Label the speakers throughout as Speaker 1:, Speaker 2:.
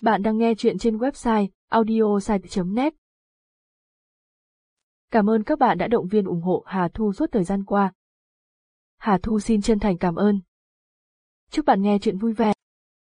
Speaker 1: Bạn đang nghe chuyện trên website audiosite.net. Cảm ơn các bạn đã động viên ủng hộ Hà Thu suốt thời gian qua. Hà Thu xin chân thành cảm ơn. Chúc bạn nghe chuyện vui vẻ.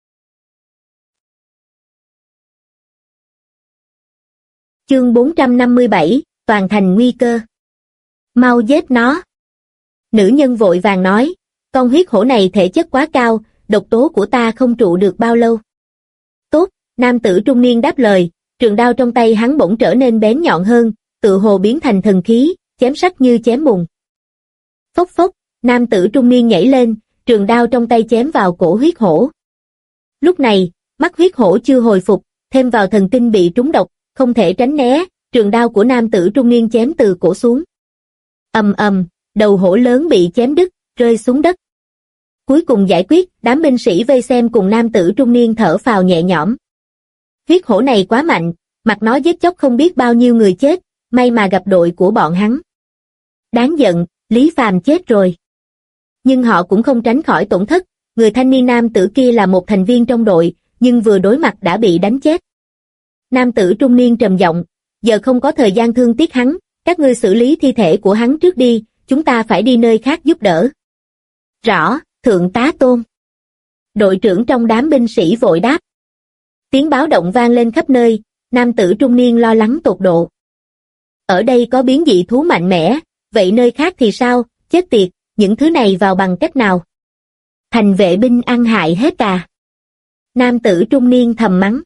Speaker 2: Chương 457, Toàn thành nguy cơ. Mau giết nó. Nữ nhân vội vàng nói, con huyết hổ này thể chất quá cao, độc tố của ta không trụ được bao lâu. Tốt, nam tử trung niên đáp lời, trường đao trong tay hắn bỗng trở nên bén nhọn hơn, tự hồ biến thành thần khí, chém sắc như chém bùn. Phốc phốc, nam tử trung niên nhảy lên, trường đao trong tay chém vào cổ huyết hổ. Lúc này, mắt huyết hổ chưa hồi phục, thêm vào thần kinh bị trúng độc, không thể tránh né, trường đao của nam tử trung niên chém từ cổ xuống. Ầm ầm, đầu hổ lớn bị chém đứt, rơi xuống đất. Cuối cùng giải quyết, đám binh sĩ vây xem cùng nam tử trung niên thở phào nhẹ nhõm. Huyết hổ này quá mạnh, mặc nó giết chóc không biết bao nhiêu người chết, may mà gặp đội của bọn hắn. Đáng giận, Lý Phàm chết rồi. Nhưng họ cũng không tránh khỏi tổn thất, người thanh niên nam tử kia là một thành viên trong đội, nhưng vừa đối mặt đã bị đánh chết. Nam tử trung niên trầm giọng, giờ không có thời gian thương tiếc hắn, các ngươi xử lý thi thể của hắn trước đi, chúng ta phải đi nơi khác giúp đỡ. Rõ, thượng tá Tôn. Đội trưởng trong đám binh sĩ vội đáp. Tiếng báo động vang lên khắp nơi, nam tử trung niên lo lắng tột độ. Ở đây có biến dị thú mạnh mẽ, vậy nơi khác thì sao, chết tiệt, những thứ này vào bằng cách nào? Thành vệ binh ăn hại hết à? Nam tử trung niên thầm mắng.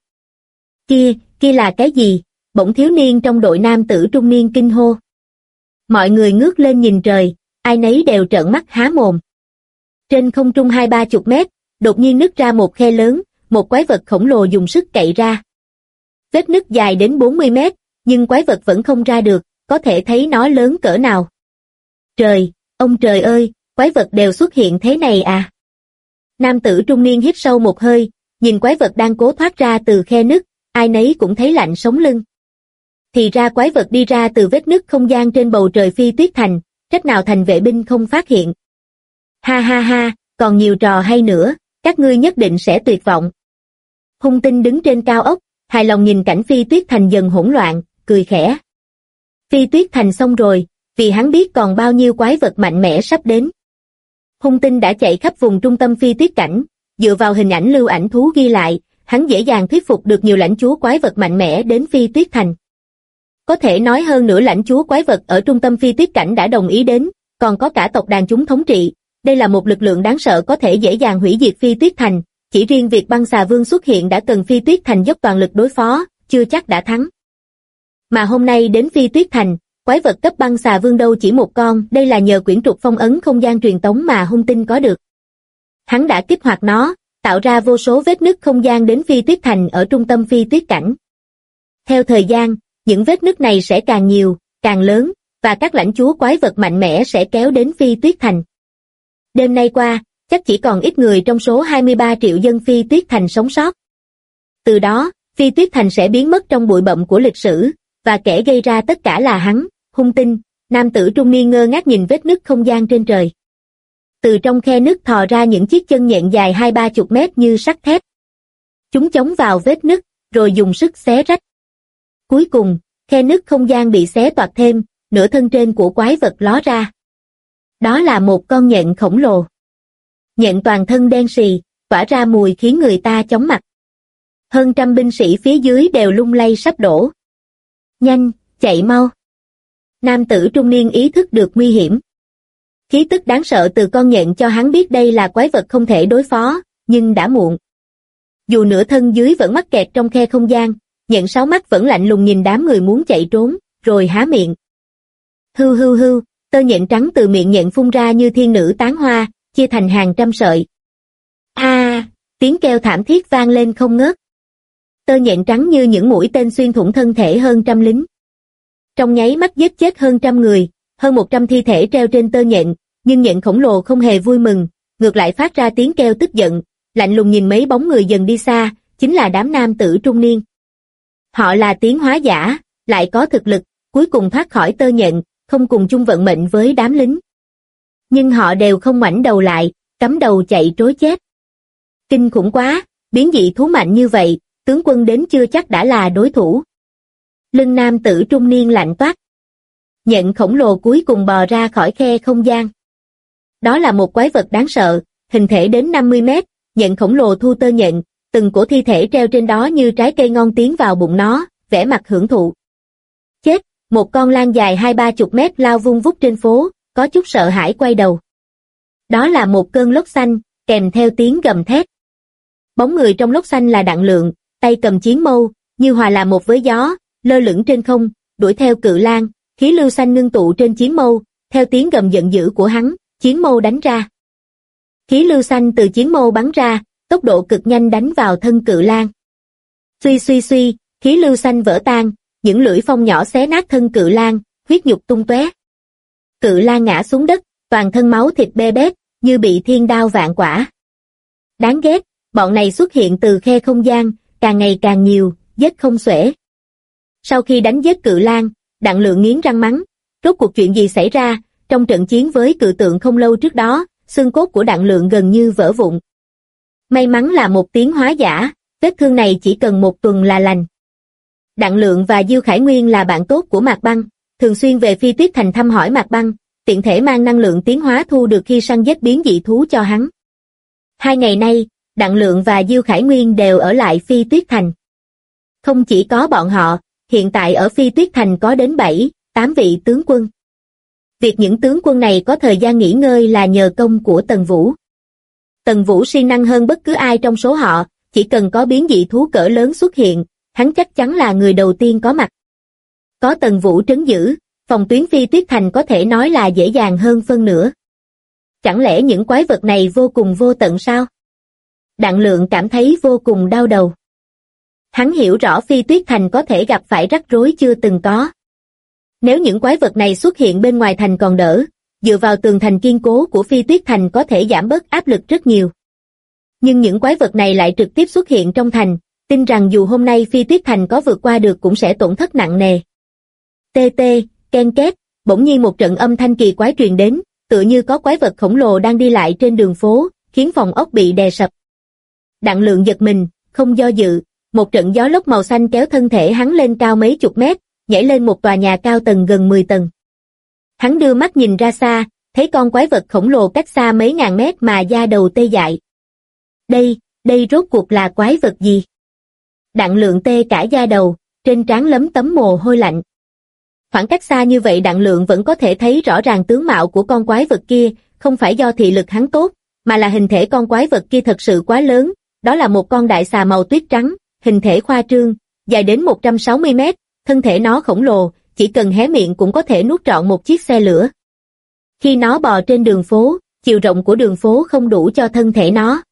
Speaker 2: Kia là cái gì? Bỗng thiếu niên trong đội nam tử trung niên kinh hô. Mọi người ngước lên nhìn trời, ai nấy đều trợn mắt há mồm. Trên không trung 20-30 mét, đột nhiên nứt ra một khe lớn, một quái vật khổng lồ dùng sức cậy ra. Vết nứt dài đến 40 mét, nhưng quái vật vẫn không ra được, có thể thấy nó lớn cỡ nào. Trời, ông trời ơi, quái vật đều xuất hiện thế này à? Nam tử trung niên hít sâu một hơi, nhìn quái vật đang cố thoát ra từ khe nứt, ai nấy cũng thấy lạnh sống lưng. Thì ra quái vật đi ra từ vết nứt không gian trên bầu trời Phi Tuyết Thành, trách nào thành vệ binh không phát hiện. Ha ha ha, còn nhiều trò hay nữa, các ngươi nhất định sẽ tuyệt vọng. Hung Tinh đứng trên cao ốc, hài lòng nhìn cảnh Phi Tuyết Thành dần hỗn loạn, cười khẽ. Phi Tuyết Thành xong rồi, vì hắn biết còn bao nhiêu quái vật mạnh mẽ sắp đến. Hung Tinh đã chạy khắp vùng trung tâm Phi Tuyết Cảnh, dựa vào hình ảnh lưu ảnh thú ghi lại, hắn dễ dàng thuyết phục được nhiều lãnh chúa quái vật mạnh mẽ đến Phi Tuyết Thành. Có thể nói hơn nửa lãnh chúa quái vật ở trung tâm Phi Tuyết Cảnh đã đồng ý đến, còn có cả tộc đàn chúng thống trị. Đây là một lực lượng đáng sợ có thể dễ dàng hủy diệt Phi Tuyết Thành, chỉ riêng việc băng xà vương xuất hiện đã cần Phi Tuyết Thành dốc toàn lực đối phó, chưa chắc đã thắng. Mà hôm nay đến Phi Tuyết Thành, quái vật cấp băng xà vương đâu chỉ một con, đây là nhờ quyển trục phong ấn không gian truyền tống mà Hung Tinh có được. Hắn đã kích hoạt nó, tạo ra vô số vết nứt không gian đến Phi Tuyết Thành ở trung tâm Phi Tuyết Cảnh. Theo thời gian, những vết nứt này sẽ càng nhiều, càng lớn, và các lãnh chúa quái vật mạnh mẽ sẽ kéo đến Phi Tuyết Thành. Đêm nay qua, chắc chỉ còn ít người trong số 23 triệu dân Phi Tuyết Thành sống sót. Từ đó, Phi Tuyết Thành sẽ biến mất trong bụi bặm của lịch sử, và kẻ gây ra tất cả là hắn, Hung Tinh. Nam tử trung niên ngơ ngác nhìn vết nứt không gian trên trời. Từ trong khe nứt thò ra những chiếc chân nhện dài 20-30 mét như sắt thép. Chúng chống vào vết nứt, rồi dùng sức xé rách. Cuối cùng, khe nứt không gian bị xé toạc thêm, nửa thân trên của quái vật ló ra. Đó là một con nhện khổng lồ. Nhện toàn thân đen sì, tỏa ra mùi khiến người ta chóng mặt. Hơn trăm binh sĩ phía dưới đều lung lay sắp đổ. Nhanh, chạy mau. Nam tử trung niên ý thức được nguy hiểm. Khí tức đáng sợ từ con nhện cho hắn biết đây là quái vật không thể đối phó, nhưng đã muộn. Dù nửa thân dưới vẫn mắc kẹt trong khe không gian, nhện sáu mắt vẫn lạnh lùng nhìn đám người muốn chạy trốn, rồi há miệng. Hưu hưu hưu, tơ nhện trắng từ miệng nhện phun ra như thiên nữ tán hoa, chia thành hàng trăm sợi. Tiếng kêu thảm thiết vang lên không ngớt. Tơ nhện trắng như những mũi tên xuyên thủng thân thể hơn trăm lính. Trong nháy mắt giết chết hơn trăm người, hơn 100 thi thể treo trên tơ nhện, nhưng nhện khổng lồ không hề vui mừng, ngược lại phát ra tiếng kêu tức giận, lạnh lùng nhìn mấy bóng người dần đi xa, chính là đám nam tử trung niên. Họ là tiến hóa giả, lại có thực lực, cuối cùng thoát khỏi tơ nhện, không cùng chung vận mệnh với đám lính. Nhưng họ đều không ngoảnh đầu lại, cắm đầu chạy trối chết. Kinh khủng quá, biến dị thú mạnh như vậy, tướng quân đến chưa chắc đã là đối thủ. Lưng nam tử trung niên lạnh toát. Nhện khổng lồ cuối cùng bò ra khỏi khe không gian. Đó là một quái vật đáng sợ, hình thể đến 50 mét, nhện khổng lồ thu tơ nhện, từng cổ thi thể treo trên đó như trái cây ngon tiến vào bụng nó, vẻ mặt hưởng thụ. Chết, một con lang dài 20-30 mét lao vung vút trên phố, có chút sợ hãi quay đầu. Đó là một cơn lốc xanh, kèm theo tiếng gầm thét. Bóng người trong lốc xanh là Đặng Lượng, tay cầm chiến mâu, như hòa làm một với gió, lơ lửng trên không, đuổi theo cự lang, khí lưu xanh ngưng tụ trên chiến mâu, theo tiếng gầm giận dữ của hắn, chiến mâu đánh ra. Khí lưu xanh từ chiến mâu bắn ra, tốc độ cực nhanh đánh vào thân cự lang. Suy suy suy, khí lưu xanh vỡ tan, những lưỡi phong nhỏ xé nát thân cự lang, huyết nhục tung tóe. Cự lang ngã xuống đất, toàn thân máu thịt be bét, như bị thiên đao vạn quả. Đáng ghét, bọn này xuất hiện từ khe không gian, càng ngày càng nhiều, giết không xuể. Sau khi đánh giết cự lang, Đặng Lượng nghiến răng mắng, rốt cuộc chuyện gì xảy ra, trong trận chiến với cự tượng không lâu trước đó, xương cốt của Đặng Lượng gần như vỡ vụn. May mắn là một tiếng hóa giả, vết thương này chỉ cần một tuần là lành. Đặng Lượng và Diêu Khải Nguyên là bạn tốt của Mạc Băng, thường xuyên về Phi Tuyết Thành thăm hỏi Mạc Băng, tiện thể mang năng lượng tiến hóa thu được khi săn giết biến dị thú cho hắn. 2 ngày nay, Đặng Lượng và Diêu Khải Nguyên đều ở lại Phi Tuyết Thành. Không chỉ có bọn họ, hiện tại ở Phi Tuyết Thành có đến 7-8 vị tướng quân. Việc những tướng quân này có thời gian nghỉ ngơi là nhờ công của Tần Vũ. Tần Vũ siêng năng hơn bất cứ ai trong số họ, chỉ cần có biến dị thú cỡ lớn xuất hiện, hắn chắc chắn là người đầu tiên có mặt. Có Tần Vũ trấn giữ, phòng tuyến Phi Tuyết Thành có thể nói là dễ dàng hơn phân nửa. Chẳng lẽ những quái vật này vô cùng vô tận sao? Đặng Lượng cảm thấy vô cùng đau đầu. Hắn hiểu rõ Phi Tuyết Thành có thể gặp phải rắc rối chưa từng có. Nếu những quái vật này xuất hiện bên ngoài thành còn đỡ, dựa vào tường thành kiên cố của Phi Tuyết Thành có thể giảm bớt áp lực rất nhiều. Nhưng những quái vật này lại trực tiếp xuất hiện trong thành, tin rằng dù hôm nay Phi Tuyết Thành có vượt qua được cũng sẽ tổn thất nặng nề. Tê tê, ken két, bỗng nhiên một trận âm thanh kỳ quái truyền đến, tựa như có quái vật khổng lồ đang đi lại trên đường phố, khiến phòng ốc bị đè sập. Đặng Lượng giật mình, không do dự, một trận gió lốc màu xanh kéo thân thể hắn lên cao mấy chục mét, nhảy lên một tòa nhà cao tầng gần 10 tầng. Hắn đưa mắt nhìn ra xa, thấy con quái vật khổng lồ cách xa mấy ngàn mét mà da đầu tê dại. Đây rốt cuộc là quái vật gì? Đặng Lượng tê cả da đầu, trên trán lấm tấm mồ hôi lạnh. Khoảng cách xa như vậy Đặng Lượng vẫn có thể thấy rõ ràng tướng mạo của con quái vật kia, không phải do thị lực hắn tốt, mà là hình thể con quái vật kia thật sự quá lớn, đó là một con đại xà màu tuyết trắng, hình thể khoa trương, dài đến 160 mét, thân thể nó khổng lồ, chỉ cần hé miệng cũng có thể nuốt trọn một chiếc xe lửa. Khi nó bò trên đường phố, chiều rộng của đường phố không đủ cho thân thể nó.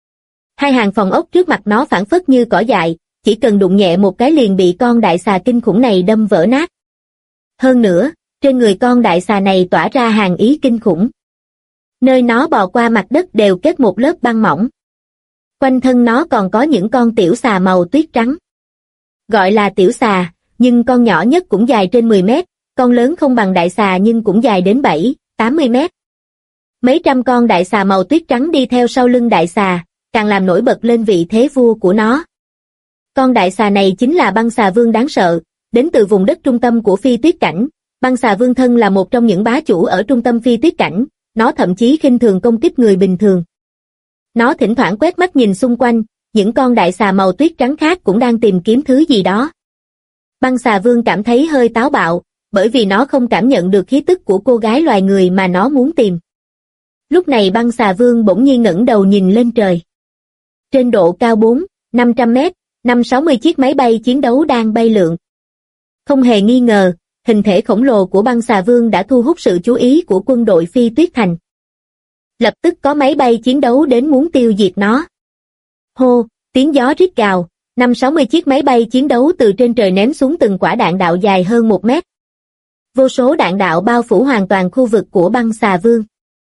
Speaker 2: 2 hàng phòng ốc trước mặt nó phảng phất như cỏ dại, chỉ cần đụng nhẹ một cái liền bị con đại xà kinh khủng này đâm vỡ nát. Hơn nữa, trên người con đại xà này tỏa ra hàn ý kinh khủng. Nơi nó bò qua mặt đất đều kết một lớp băng mỏng. Quanh thân nó còn có những con tiểu xà màu tuyết trắng. Gọi là tiểu xà, nhưng con nhỏ nhất cũng dài trên 10 mét, con lớn không bằng đại xà nhưng cũng dài đến 7-80 mét. Mấy trăm con đại xà màu tuyết trắng đi theo sau lưng đại xà, càng làm nổi bật lên vị thế vua của nó. Con đại xà này chính là băng xà vương đáng sợ, đến từ vùng đất trung tâm của Phi Tuyết Cảnh. Băng xà vương thân là một trong những bá chủ ở trung tâm Phi Tuyết Cảnh, nó thậm chí khinh thường công kích người bình thường. Nó thỉnh thoảng quét mắt nhìn xung quanh, những con đại xà màu tuyết trắng khác cũng đang tìm kiếm thứ gì đó. Băng xà vương cảm thấy hơi táo bạo, bởi vì nó không cảm nhận được khí tức của cô gái loài người mà nó muốn tìm. Lúc này băng xà vương bỗng nhiên ngẩng đầu nhìn lên trời. Trên độ cao 400-500 mét, 560 chiếc máy bay chiến đấu đang bay lượn. Không hề nghi ngờ, hình thể khổng lồ của băng xà vương đã thu hút sự chú ý của quân đội Phi Tuyết Thành. Lập tức có máy bay chiến đấu đến muốn tiêu diệt nó. Hô, tiếng gió rít gào, 560 chiếc máy bay chiến đấu từ trên trời ném xuống từng quả đạn đạo dài hơn 1 mét. Vô số đạn đạo bao phủ hoàn toàn khu vực của băng xà vương.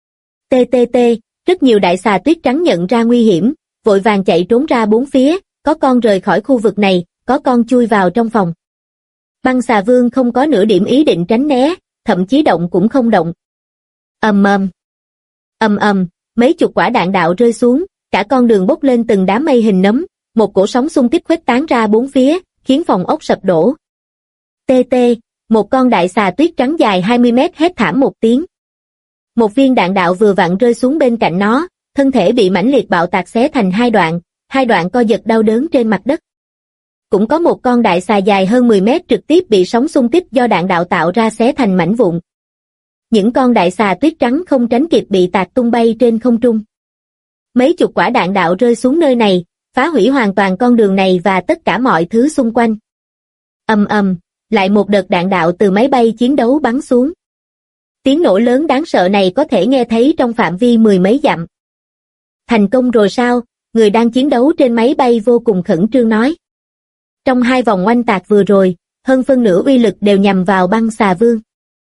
Speaker 2: TTT, rất nhiều đại xà tuyết trắng nhận ra nguy hiểm, vội vàng chạy trốn ra bốn phía, có con rời khỏi khu vực này, có con chui vào trong phòng. Băng xà vương không có nửa điểm ý định tránh né, thậm chí động cũng không động. Ầm ầm, mấy chục quả đạn đạo rơi xuống, cả con đường bốc lên từng đám mây hình nấm, một cổ sóng xung kích khuếch tán ra bốn phía, khiến phòng ốc sập đổ. TT, một con đại xà tuyết trắng dài 20 mét hét thảm một tiếng. Một viên đạn đạo vừa vặn rơi xuống bên cạnh nó, thân thể bị mãnh liệt bạo tạc xé thành hai đoạn co giật đau đớn trên mặt đất. Cũng có một con đại xà dài hơn 10 mét trực tiếp bị sóng xung kích do đạn đạo tạo ra xé thành mảnh vụn. Những con đại xà tuyết trắng không tránh kịp bị tạc tung bay trên không trung. Mấy chục quả đạn đạo rơi xuống nơi này, phá hủy hoàn toàn con đường này và tất cả mọi thứ xung quanh. Ầm ầm, lại một đợt đạn đạo từ máy bay chiến đấu bắn xuống. Tiếng nổ lớn đáng sợ này có thể nghe thấy trong phạm vi mười mấy dặm. Thành công rồi sao? Người đang chiến đấu trên máy bay vô cùng khẩn trương nói. Trong hai vòng oanh tạc vừa rồi, hơn phân nửa uy lực đều nhằm vào băng xà vương.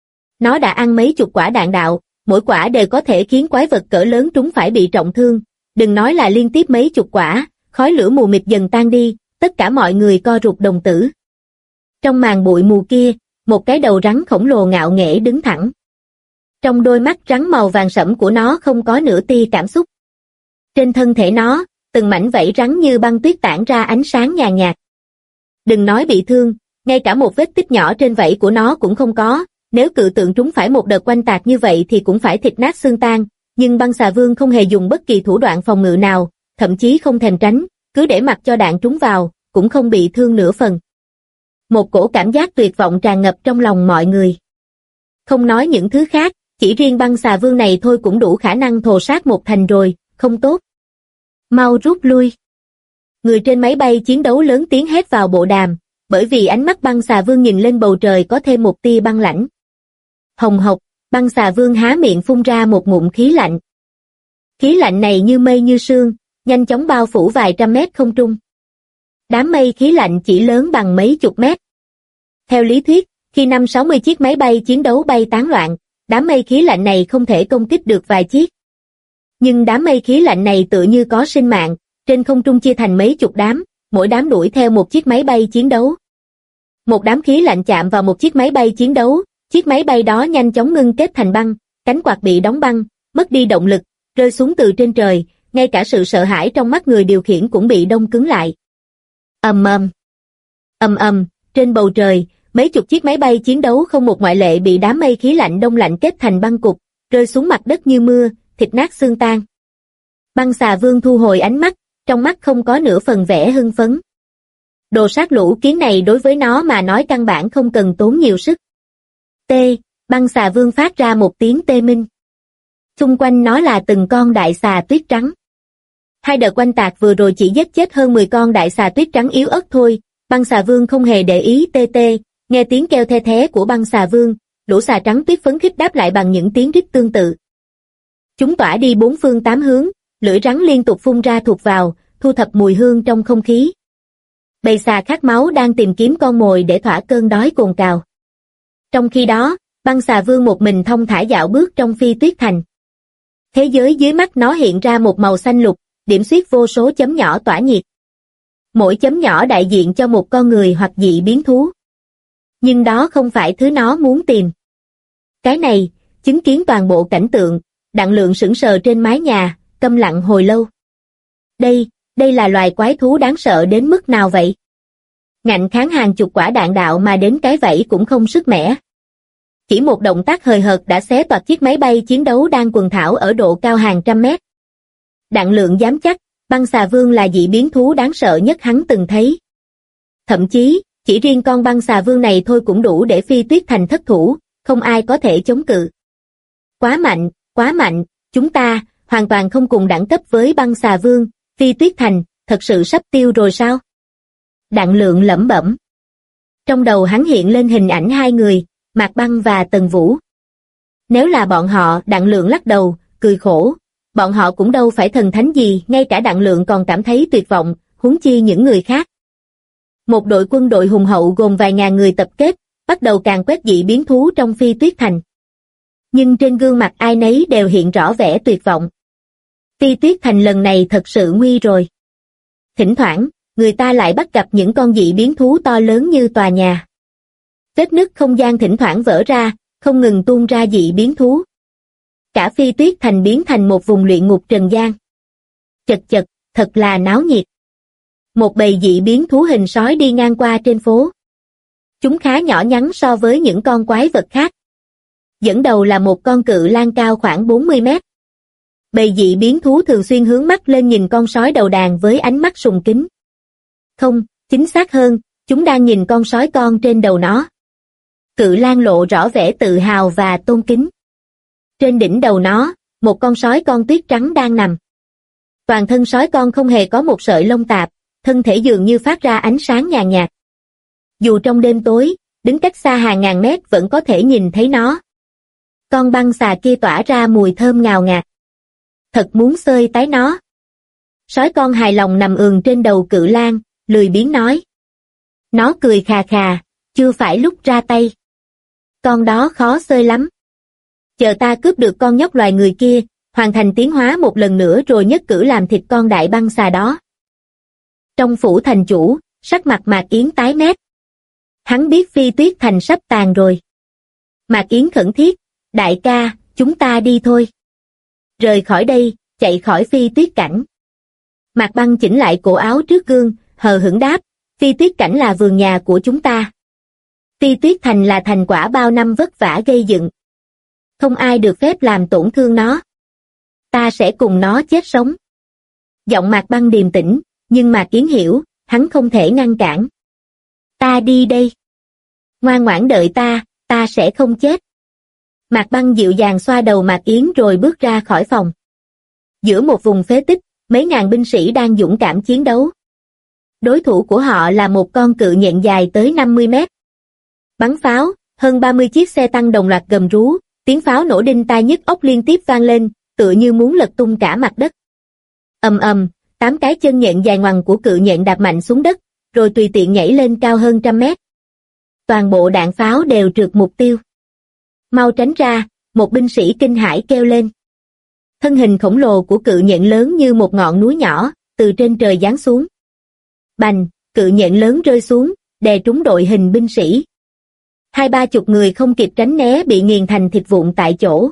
Speaker 2: Nó đã ăn mấy chục quả đạn đạo, mỗi quả đều có thể khiến quái vật cỡ lớn trúng phải bị trọng thương. Đừng nói là liên tiếp mấy chục quả, khói lửa mù mịt dần tan đi, tất cả mọi người co rụt đồng tử. Trong màn bụi mù kia, một cái đầu rắn khổng lồ ngạo nghễ đứng thẳng. Trong đôi mắt rắn màu vàng sẫm của nó không có nửa tia cảm xúc. Trên thân thể nó, từng mảnh vảy rắn như băng tuyết tản ra ánh sáng nhàn nhạt. Đừng nói bị thương, ngay cả một vết tích nhỏ trên vảy của nó cũng không có, nếu cự tượng trúng phải một đợt oanh tạc như vậy thì cũng phải thịt nát xương tan, nhưng băng xà vương không hề dùng bất kỳ thủ đoạn phòng ngự nào, thậm chí không thèm tránh, cứ để mặc cho đạn trúng vào, cũng không bị thương nửa phần. Một cổ cảm giác tuyệt vọng tràn ngập trong lòng mọi người. Không nói những thứ khác, chỉ riêng băng xà vương này thôi cũng đủ khả năng thồ sát một thành rồi, không tốt. Mau rút lui. Người trên máy bay chiến đấu lớn tiếng hét vào bộ đàm, bởi vì ánh mắt băng xà vương nhìn lên bầu trời có thêm một tia băng lãnh. Hồng hộc, băng xà vương há miệng phun ra một ngụm khí lạnh. Khí lạnh này như mây như sương, nhanh chóng bao phủ vài trăm mét không trung. Đám mây khí lạnh chỉ lớn bằng mấy chục mét. Theo lý thuyết, khi 50-60 chiếc máy bay chiến đấu bay tán loạn, đám mây khí lạnh này không thể công kích được vài chiếc. Nhưng đám mây khí lạnh này tựa như có sinh mạng, trên không trung chia thành mấy chục đám, mỗi đám đuổi theo một chiếc máy bay chiến đấu. Một đám khí lạnh chạm vào một chiếc máy bay chiến đấu, chiếc máy bay đó nhanh chóng ngưng kết thành băng, cánh quạt bị đóng băng, mất đi động lực, rơi xuống từ trên trời, ngay cả sự sợ hãi trong mắt người điều khiển cũng bị đông cứng lại. Ầm ầm. Ầm ầm, trên bầu trời, mấy chục chiếc máy bay chiến đấu không một ngoại lệ bị đám mây khí lạnh đông lạnh kết thành băng cục, rơi xuống mặt đất như mưa, thịt nát xương tan. Băng xà vương thu hồi ánh mắt, trong mắt không có nửa phần vẻ hưng phấn. Đồ sát lũ kiến này đối với nó mà nói căn bản không cần tốn nhiều sức. Băng xà vương phát ra một tiếng tê minh. Xung quanh nó là từng con đại xà tuyết trắng. Hai đợt oanh tạc vừa rồi chỉ giết chết hơn 10 con đại xà tuyết trắng yếu ớt thôi, băng xà vương không hề để ý. Nghe tiếng kêu the thé của băng xà vương, lũ xà trắng tuyết phấn khích đáp lại bằng những tiếng rít tương tự. Chúng tỏa đi bốn phương tám hướng, lưỡi rắn liên tục phun ra thụt vào, thu thập mùi hương trong không khí. Bầy xà khát máu đang tìm kiếm con mồi để thỏa cơn đói cồn cào. Trong khi đó, băng xà vương một mình thong thả dạo bước trong Phi Tuyết Thành. Thế giới dưới mắt nó hiện ra một màu xanh lục, điểm xuyết vô số chấm nhỏ tỏa nhiệt. Mỗi chấm nhỏ đại diện cho một con người hoặc dị biến thú. Nhưng đó không phải thứ nó muốn tìm. Cái này, chứng kiến toàn bộ cảnh tượng, Đặng Lượng sững sờ trên mái nhà, câm lặng hồi lâu. Đây là loài quái thú đáng sợ đến mức nào vậy? Ngạnh kháng hàng chục quả đạn đạo mà đến cái vẫy cũng không sức mẻ. Chỉ một động tác hời hợt đã xé toạc chiếc máy bay chiến đấu đang quần thảo ở độ cao hàng trăm mét. Đặng Lượng dám chắc, băng xà vương là dị biến thú đáng sợ nhất hắn từng thấy. Thậm chí, chỉ riêng con băng xà vương này thôi cũng đủ để Phi Tuyết Thành thất thủ, không ai có thể chống cự. Quá mạnh, chúng ta, hoàn toàn không cùng đẳng cấp với băng xà vương, Phi Tuyết Thành, thật sự sắp tiêu rồi sao? Đặng Lượng lẩm bẩm. Trong đầu hắn hiện lên hình ảnh hai người, Mạc Băng và Tần Vũ. Nếu là bọn họ, Đặng Lượng lắc đầu, cười khổ. Bọn họ cũng đâu phải thần thánh gì, ngay cả Đặng Lượng còn cảm thấy tuyệt vọng, huống chi những người khác. Một đội quân đội hùng hậu gồm vài ngàn người tập kết, bắt đầu càn quét dị biến thú trong Phi Tuyết Thành. Nhưng trên gương mặt ai nấy đều hiện rõ vẻ tuyệt vọng. Phi Tuyết Thành lần này thật sự nguy rồi. Thỉnh thoảng, người ta lại bắt gặp những con dị biến thú to lớn như tòa nhà. Vết nứt không gian thỉnh thoảng vỡ ra, không ngừng tuôn ra dị biến thú. Cả Phi Tuyết Thành biến thành một vùng luyện ngục trần gian. Chật, thật là náo nhiệt. một bầy dị biến thú hình sói đi ngang qua trên phố. Chúng khá nhỏ nhắn so với những con quái vật khác. Dẫn đầu là một con cự lang cao khoảng 40 mét. Bầy dị biến thú thường xuyên hướng mắt lên nhìn con sói đầu đàn với ánh mắt sùng kính. Không, chính xác hơn, chúng đang nhìn con sói con trên đầu nó. Cự lang lộ rõ vẻ tự hào và tôn kính. Trên đỉnh đầu nó, một con sói con tuyết trắng đang nằm. Toàn thân sói con không hề có một sợi lông tạp, thân thể dường như phát ra ánh sáng nhàn nhạt. Dù trong đêm tối, đứng cách xa hàng ngàn mét vẫn có thể nhìn thấy nó. Con băng xà kia tỏa ra mùi thơm ngào ngạt. Thật muốn xơi tái nó. Sói con hài lòng nằm ườn trên đầu cự lang, lười biếng nói. Nó cười khà khà, chưa phải lúc ra tay. Con đó khó xơi lắm. Chờ ta cướp được con nhóc loài người kia, hoàn thành tiến hóa một lần nữa rồi nhất cử làm thịt con đại băng xà đó. Trong phủ thành chủ, sắc mặt Mạc Yến tái mét. Hắn biết Phi Tuyết Thành sắp tàn rồi. Mạc Yến khẩn thiết, đại ca, chúng ta đi thôi. Rời khỏi đây, chạy khỏi Phi Tuyết Cảnh. Mạc Băng chỉnh lại cổ áo trước gương, hờ hững đáp, Phi Tuyết Cảnh là vườn nhà của chúng ta. Phi Tuyết Thành là thành quả bao năm vất vả gây dựng. Không ai được phép làm tổn thương nó. Ta sẽ cùng nó chết sống. Giọng Mạc Băng điềm tĩnh, nhưng Mạc Yến hiểu, hắn không thể ngăn cản. Ta đi đây. Ngoan ngoãn đợi ta sẽ không chết. Mạc Băng dịu dàng xoa đầu Mạc Yến rồi bước ra khỏi phòng. Giữa một vùng phế tích, mấy ngàn binh sĩ đang dũng cảm chiến đấu. Đối thủ của họ là một con cự nhện dài tới 50 mét. Bắn pháo, hơn 30 chiếc xe tăng đồng loạt gầm rú, tiếng pháo nổ đinh tai nhức óc liên tiếp vang lên, tựa như muốn lật tung cả mặt đất. Ầm ầm, 8 cái chân nhện dài ngoằng của cự nhện đạp mạnh xuống đất, rồi tùy tiện nhảy lên cao hơn 100 mét. Toàn bộ đạn pháo đều trượt mục tiêu. Mau tránh ra, một binh sĩ kinh hãi kêu lên. Thân hình khổng lồ của cự nhện lớn như một ngọn núi nhỏ, từ trên trời giáng xuống. Bành, cự nhện lớn rơi xuống, đè trúng đội hình binh sĩ. 20-30 người không kịp tránh né bị nghiền thành thịt vụn tại chỗ.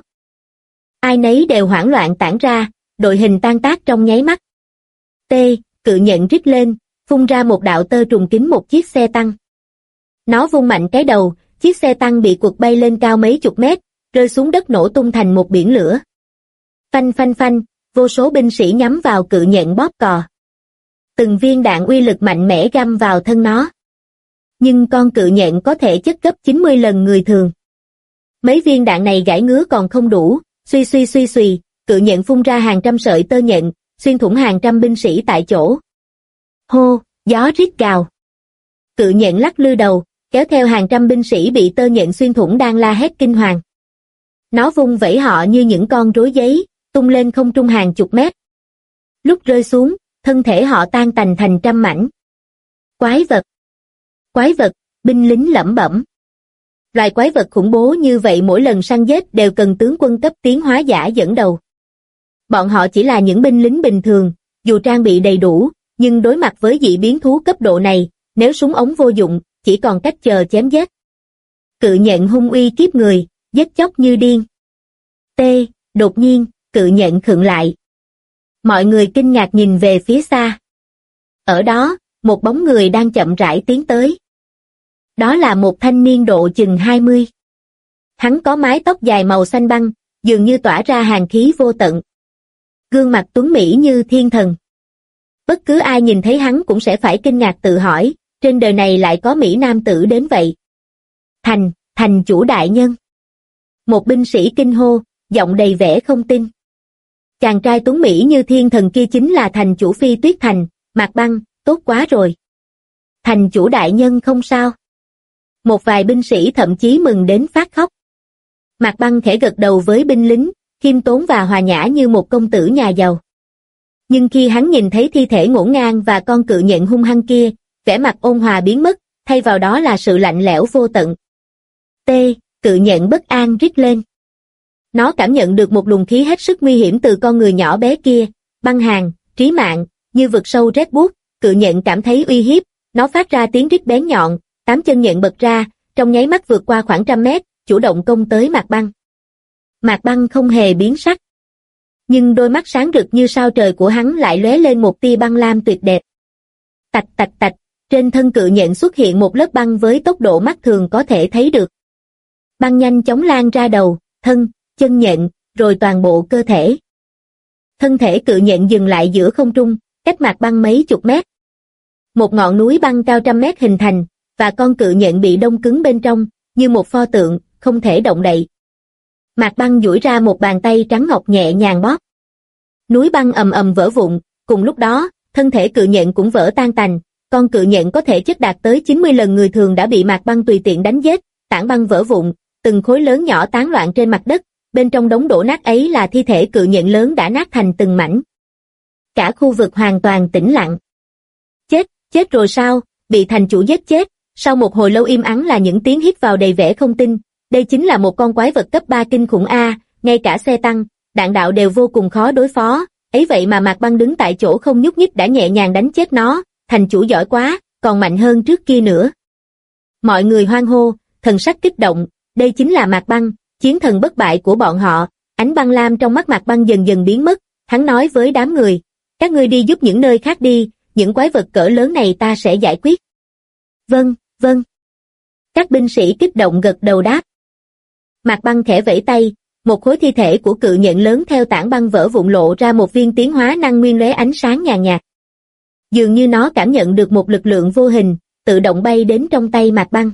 Speaker 2: Ai nấy đều hoảng loạn tản ra, đội hình tan tác trong nháy mắt. Cự nhện rít lên, phun ra một đạo tơ trùng kín một chiếc xe tăng. Nó vung mạnh cái đầu, chiếc xe tăng bị quật bay lên cao mấy chục mét, rơi xuống đất nổ tung thành một biển lửa. Phanh phanh phanh, vô số binh sĩ nhắm vào cự nhện bóp cò. Từng viên đạn uy lực mạnh mẽ găm vào thân nó. Nhưng con cự nhện có thể chất gấp 90 lần người thường. Mấy viên đạn này gãi ngứa còn không đủ, suy suy suy suy, cự nhện phun ra hàng trăm sợi tơ nhện, xuyên thủng hàng trăm binh sĩ tại chỗ. Hô, gió rít gào. Cự nhện lắc lư đầu, kéo theo hàng trăm binh sĩ bị tơ nhện xuyên thủng đang la hét kinh hoàng. Nó vung vẩy họ như những con rối giấy, tung lên không trung hàng chục mét. Lúc rơi xuống, thân thể họ tan tành thành trăm mảnh. Quái vật, binh lính lẩm bẩm. Loài quái vật khủng bố như vậy mỗi lần săn giết đều cần tướng quân cấp tiến hóa giả dẫn đầu. Bọn họ chỉ là những binh lính bình thường, dù trang bị đầy đủ, nhưng đối mặt với dị biến thú cấp độ này, nếu súng ống vô dụng, chỉ còn cách chờ chém giết. Cự nhện hung uy kiếp người, giết chóc như điên. Đột nhiên, cự nhện khựng lại. Mọi người kinh ngạc nhìn về phía xa. Ở đó, một bóng người đang chậm rãi tiến tới. Đó là một thanh niên độ chừng 20. Hắn có mái tóc dài màu xanh băng, dường như tỏa ra hàn khí vô tận. Gương mặt tuấn mỹ như thiên thần. Bất cứ ai nhìn thấy hắn cũng sẽ phải kinh ngạc tự hỏi, trên đời này lại có mỹ nam tử đến vậy. Thành chủ đại nhân. Một binh sĩ kinh hô, giọng đầy vẻ không tin. Chàng trai tuấn mỹ như thiên thần kia chính là thành chủ Phi Tuyết Thành, Mạc Băng, tốt quá rồi. Thành chủ đại nhân không sao. Một vài binh sĩ thậm chí mừng đến phát khóc. Mạc Băng khẽ gật đầu với binh lính, khiêm tốn và hòa nhã như một công tử nhà giàu. Nhưng khi hắn nhìn thấy thi thể ngổn ngang và con cự nhện hung hăng kia, vẻ mặt ôn hòa biến mất, thay vào đó là sự lạnh lẽo vô tận. Cự nhện bất an rít lên. Nó cảm nhận được một luồng khí hết sức nguy hiểm từ con người nhỏ bé kia, băng hàn, trí mạng, như vực sâu rét buốt. Cự nhện cảm thấy uy hiếp, nó phát ra tiếng rít bén nhọn, 8 chân nhện bật ra, trong nháy mắt vượt qua khoảng 100 mét, chủ động công tới Mạc Băng. Mạc Băng không hề biến sắc. Nhưng đôi mắt sáng rực như sao trời của hắn lại lóe lên một tia băng lam tuyệt đẹp. Tạch tạch tạch, trên thân cự nhện xuất hiện một lớp băng với tốc độ mắt thường có thể thấy được. Băng nhanh chóng lan ra đầu, thân, chân nhện, rồi toàn bộ cơ thể. Thân thể cự nhện dừng lại giữa không trung, cách mặt băng mấy chục mét. Một ngọn núi băng cao trăm mét hình thành, và con cự nhện bị đông cứng bên trong, như một pho tượng, không thể động đậy. Mặt băng duỗi ra một bàn tay trắng ngọc nhẹ nhàng bóp. Núi băng ầm ầm vỡ vụn, cùng lúc đó, thân thể cự nhện cũng vỡ tan tành. Con cự nhện có thể chất đạt tới 90 lần người thường đã bị mạc băng tùy tiện đánh giết, tảng băng vỡ vụn, từng khối lớn nhỏ tán loạn trên mặt đất, bên trong đống đổ nát ấy là thi thể cự nhện lớn đã nát thành từng mảnh. Cả khu vực hoàn toàn tĩnh lặng. Chết rồi sao, bị thành chủ giết chết, sau một hồi lâu im ắng là những tiếng hít vào đầy vẻ không tin, đây chính là một con quái vật cấp 3 kinh khủng a, ngay cả xe tăng, đạn đạo đều vô cùng khó đối phó, ấy vậy mà mạc băng đứng tại chỗ không nhúc nhích đã nhẹ nhàng đánh chết nó. Thành chủ giỏi quá, còn mạnh hơn trước kia nữa. Mọi người hoan hô, thần sắc kích động, đây chính là Mạc Băng, chiến thần bất bại của bọn họ. Ánh băng lam trong mắt Mạc Băng dần dần biến mất, hắn nói với đám người, các ngươi đi giúp những nơi khác đi, những quái vật cỡ lớn này ta sẽ giải quyết. Vâng, vâng. Các binh sĩ kích động gật đầu đáp. Mạc Băng khẽ vẫy tay, một khối thi thể của cự nhện lớn theo tảng băng vỡ vụn lộ ra một viên tiến hóa năng nguyên lóe ánh sáng nhàn nhạt. Dường như nó cảm nhận được một lực lượng vô hình, tự động bay đến trong tay Mạc Băng.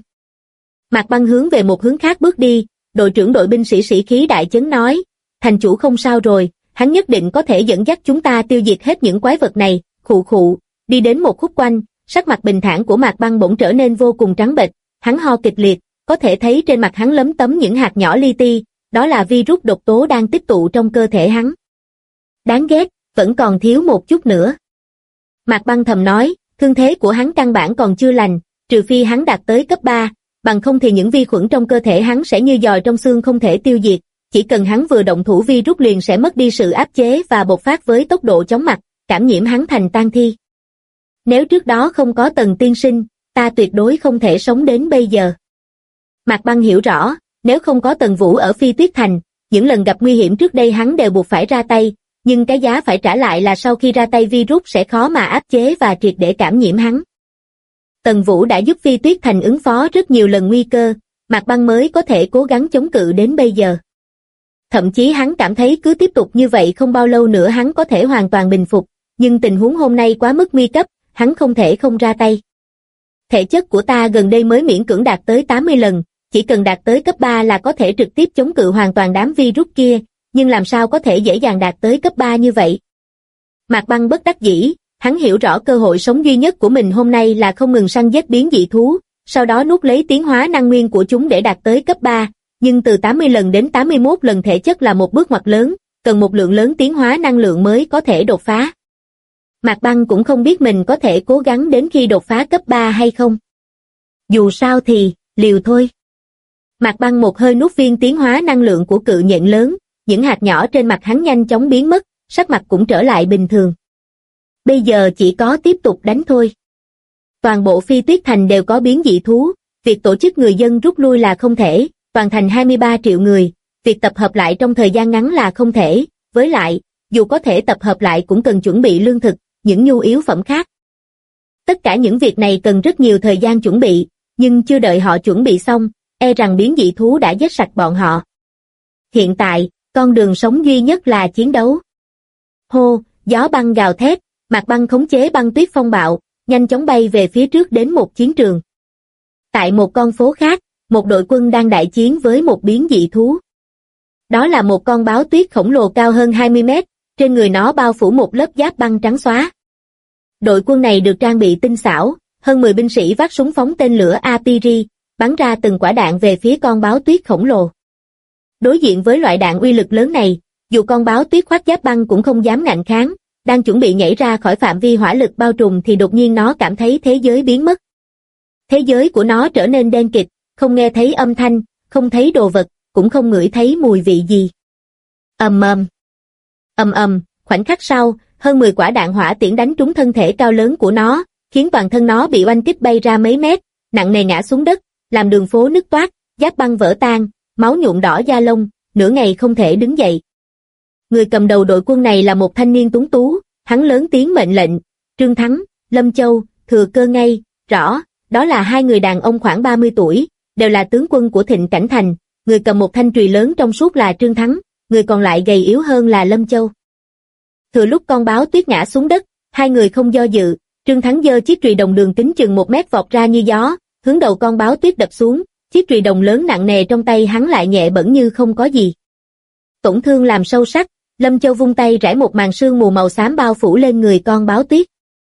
Speaker 2: Mạc Băng hướng về một hướng khác bước đi, đội trưởng đội binh sĩ sĩ khí đại chấn nói, thành chủ không sao rồi, hắn nhất định có thể dẫn dắt chúng ta tiêu diệt hết những quái vật này, khụ khụ, đi đến một khúc quanh, sắc mặt bình thản của Mạc Băng bỗng trở nên vô cùng trắng bệch, hắn ho kịch liệt, có thể thấy trên mặt hắn lấm tấm những hạt nhỏ li ti, đó là virus độc tố đang tích tụ trong cơ thể hắn. Đáng ghét, vẫn còn thiếu một chút nữa. Mạc Băng thầm nói, thương thế của hắn căn bản còn chưa lành, trừ phi hắn đạt tới cấp 3, bằng không thì những vi khuẩn trong cơ thể hắn sẽ như giòi trong xương không thể tiêu diệt, chỉ cần hắn vừa động thủ virus liền sẽ mất đi sự áp chế và bộc phát với tốc độ chóng mặt, cảm nhiễm hắn thành tang thi. Nếu trước đó không có Tần tiên sinh, ta tuyệt đối không thể sống đến bây giờ. Mạc Băng hiểu rõ, nếu không có Tần Vũ ở Phi Tuyết Thành, những lần gặp nguy hiểm trước đây hắn đều buộc phải ra tay, nhưng cái giá phải trả lại là sau khi ra tay virus sẽ khó mà áp chế và triệt để cảm nhiễm hắn. Tần Vũ đã giúp Phi Tuyết Thành ứng phó rất nhiều lần nguy cơ, Mạc Băng mới có thể cố gắng chống cự đến bây giờ. Thậm chí hắn cảm thấy cứ tiếp tục như vậy không bao lâu nữa hắn có thể hoàn toàn bình phục, nhưng tình huống hôm nay quá mức nguy cấp, hắn không thể không ra tay. Thể chất của ta gần đây mới miễn cưỡng đạt tới 80 lần, chỉ cần đạt tới cấp 3 là có thể trực tiếp chống cự hoàn toàn đám virus kia, nhưng làm sao có thể dễ dàng đạt tới cấp 3 như vậy? Mạc Băng bất đắc dĩ, hắn hiểu rõ cơ hội sống duy nhất của mình hôm nay là không ngừng săn giết biến dị thú, sau đó nuốt lấy tiến hóa năng nguyên của chúng để đạt tới cấp 3, nhưng từ 80 lần đến 81 lần thể chất là một bước ngoặt lớn, cần một lượng lớn tiến hóa năng lượng mới có thể đột phá. Mạc Băng cũng không biết mình có thể cố gắng đến khi đột phá cấp 3 hay không. Dù sao thì, liều thôi. Mạc Băng một hơi nuốt viên tiến hóa năng lượng của cự nhện lớn, những hạt nhỏ trên mặt hắn nhanh chóng biến mất, sắc mặt cũng trở lại bình thường. Bây giờ chỉ có tiếp tục đánh thôi. Toàn bộ Phi Tuyết Thành đều có biến dị thú, việc tổ chức người dân rút lui là không thể, toàn thành 23 triệu người, việc tập hợp lại trong thời gian ngắn là không thể, với lại, dù có thể tập hợp lại cũng cần chuẩn bị lương thực, những nhu yếu phẩm khác. Tất cả những việc này cần rất nhiều thời gian chuẩn bị, nhưng chưa đợi họ chuẩn bị xong, e rằng biến dị thú đã giết sạch bọn họ. Hiện tại, con đường sống duy nhất là chiến đấu. Hô, gió băng gào thét, Mạc Băng khống chế băng tuyết phong bạo, nhanh chóng bay về phía trước đến một chiến trường. Tại một con phố khác, một đội quân đang đại chiến với một biến dị thú. Đó là một con báo tuyết khổng lồ cao hơn 20 mét, trên người nó bao phủ một lớp giáp băng trắng xóa. Đội quân này được trang bị tinh xảo, hơn 10 binh sĩ vác súng phóng tên lửa artillery, bắn ra từng quả đạn về phía con báo tuyết khổng lồ. Đối diện với loại đạn uy lực lớn này, dù con báo tuyết khoác giáp băng cũng không dám ngạnh kháng, đang chuẩn bị nhảy ra khỏi phạm vi hỏa lực bao trùm thì đột nhiên nó cảm thấy thế giới biến mất. Thế giới của nó trở nên đen kịt, không nghe thấy âm thanh, không thấy đồ vật, cũng không ngửi thấy mùi vị gì. Ầm ầm. Ầm ầm, khoảnh khắc sau, hơn 10 quả đạn hỏa tiễn đánh trúng thân thể cao lớn của nó, khiến toàn thân nó bị oanh kích bay ra mấy mét, nặng nề ngã xuống đất, làm đường phố nứt toác, giáp băng vỡ tan, máu nhuộm đỏ da lông, nửa ngày không thể đứng dậy. Người cầm đầu đội quân này là một thanh niên tuấn tú, hắn lớn tiếng mệnh lệnh, Trương Thắng, Lâm Châu, Thừa Cơ ngay, rõ, đó là hai người đàn ông khoảng 30 tuổi, đều là tướng quân của Thịnh Cảnh Thành, người cầm một thanh chùy lớn trong suốt là Trương Thắng, người còn lại gầy yếu hơn là Lâm Châu. Thừa lúc con báo tuyết ngã xuống đất, hai người không do dự, Trương Thắng giơ chiếc chùy đồng đường kính chừng 1 mét vọt ra như gió, hướng đầu con báo tuyết đập xuống, chiếc chùy đồng lớn nặng nề trong tay hắn lại nhẹ bẫng như không có gì. Tổn thương làm sâu sắc, Lâm Châu vung tay rải một màn sương mù màu xám bao phủ lên người con báo tuyết.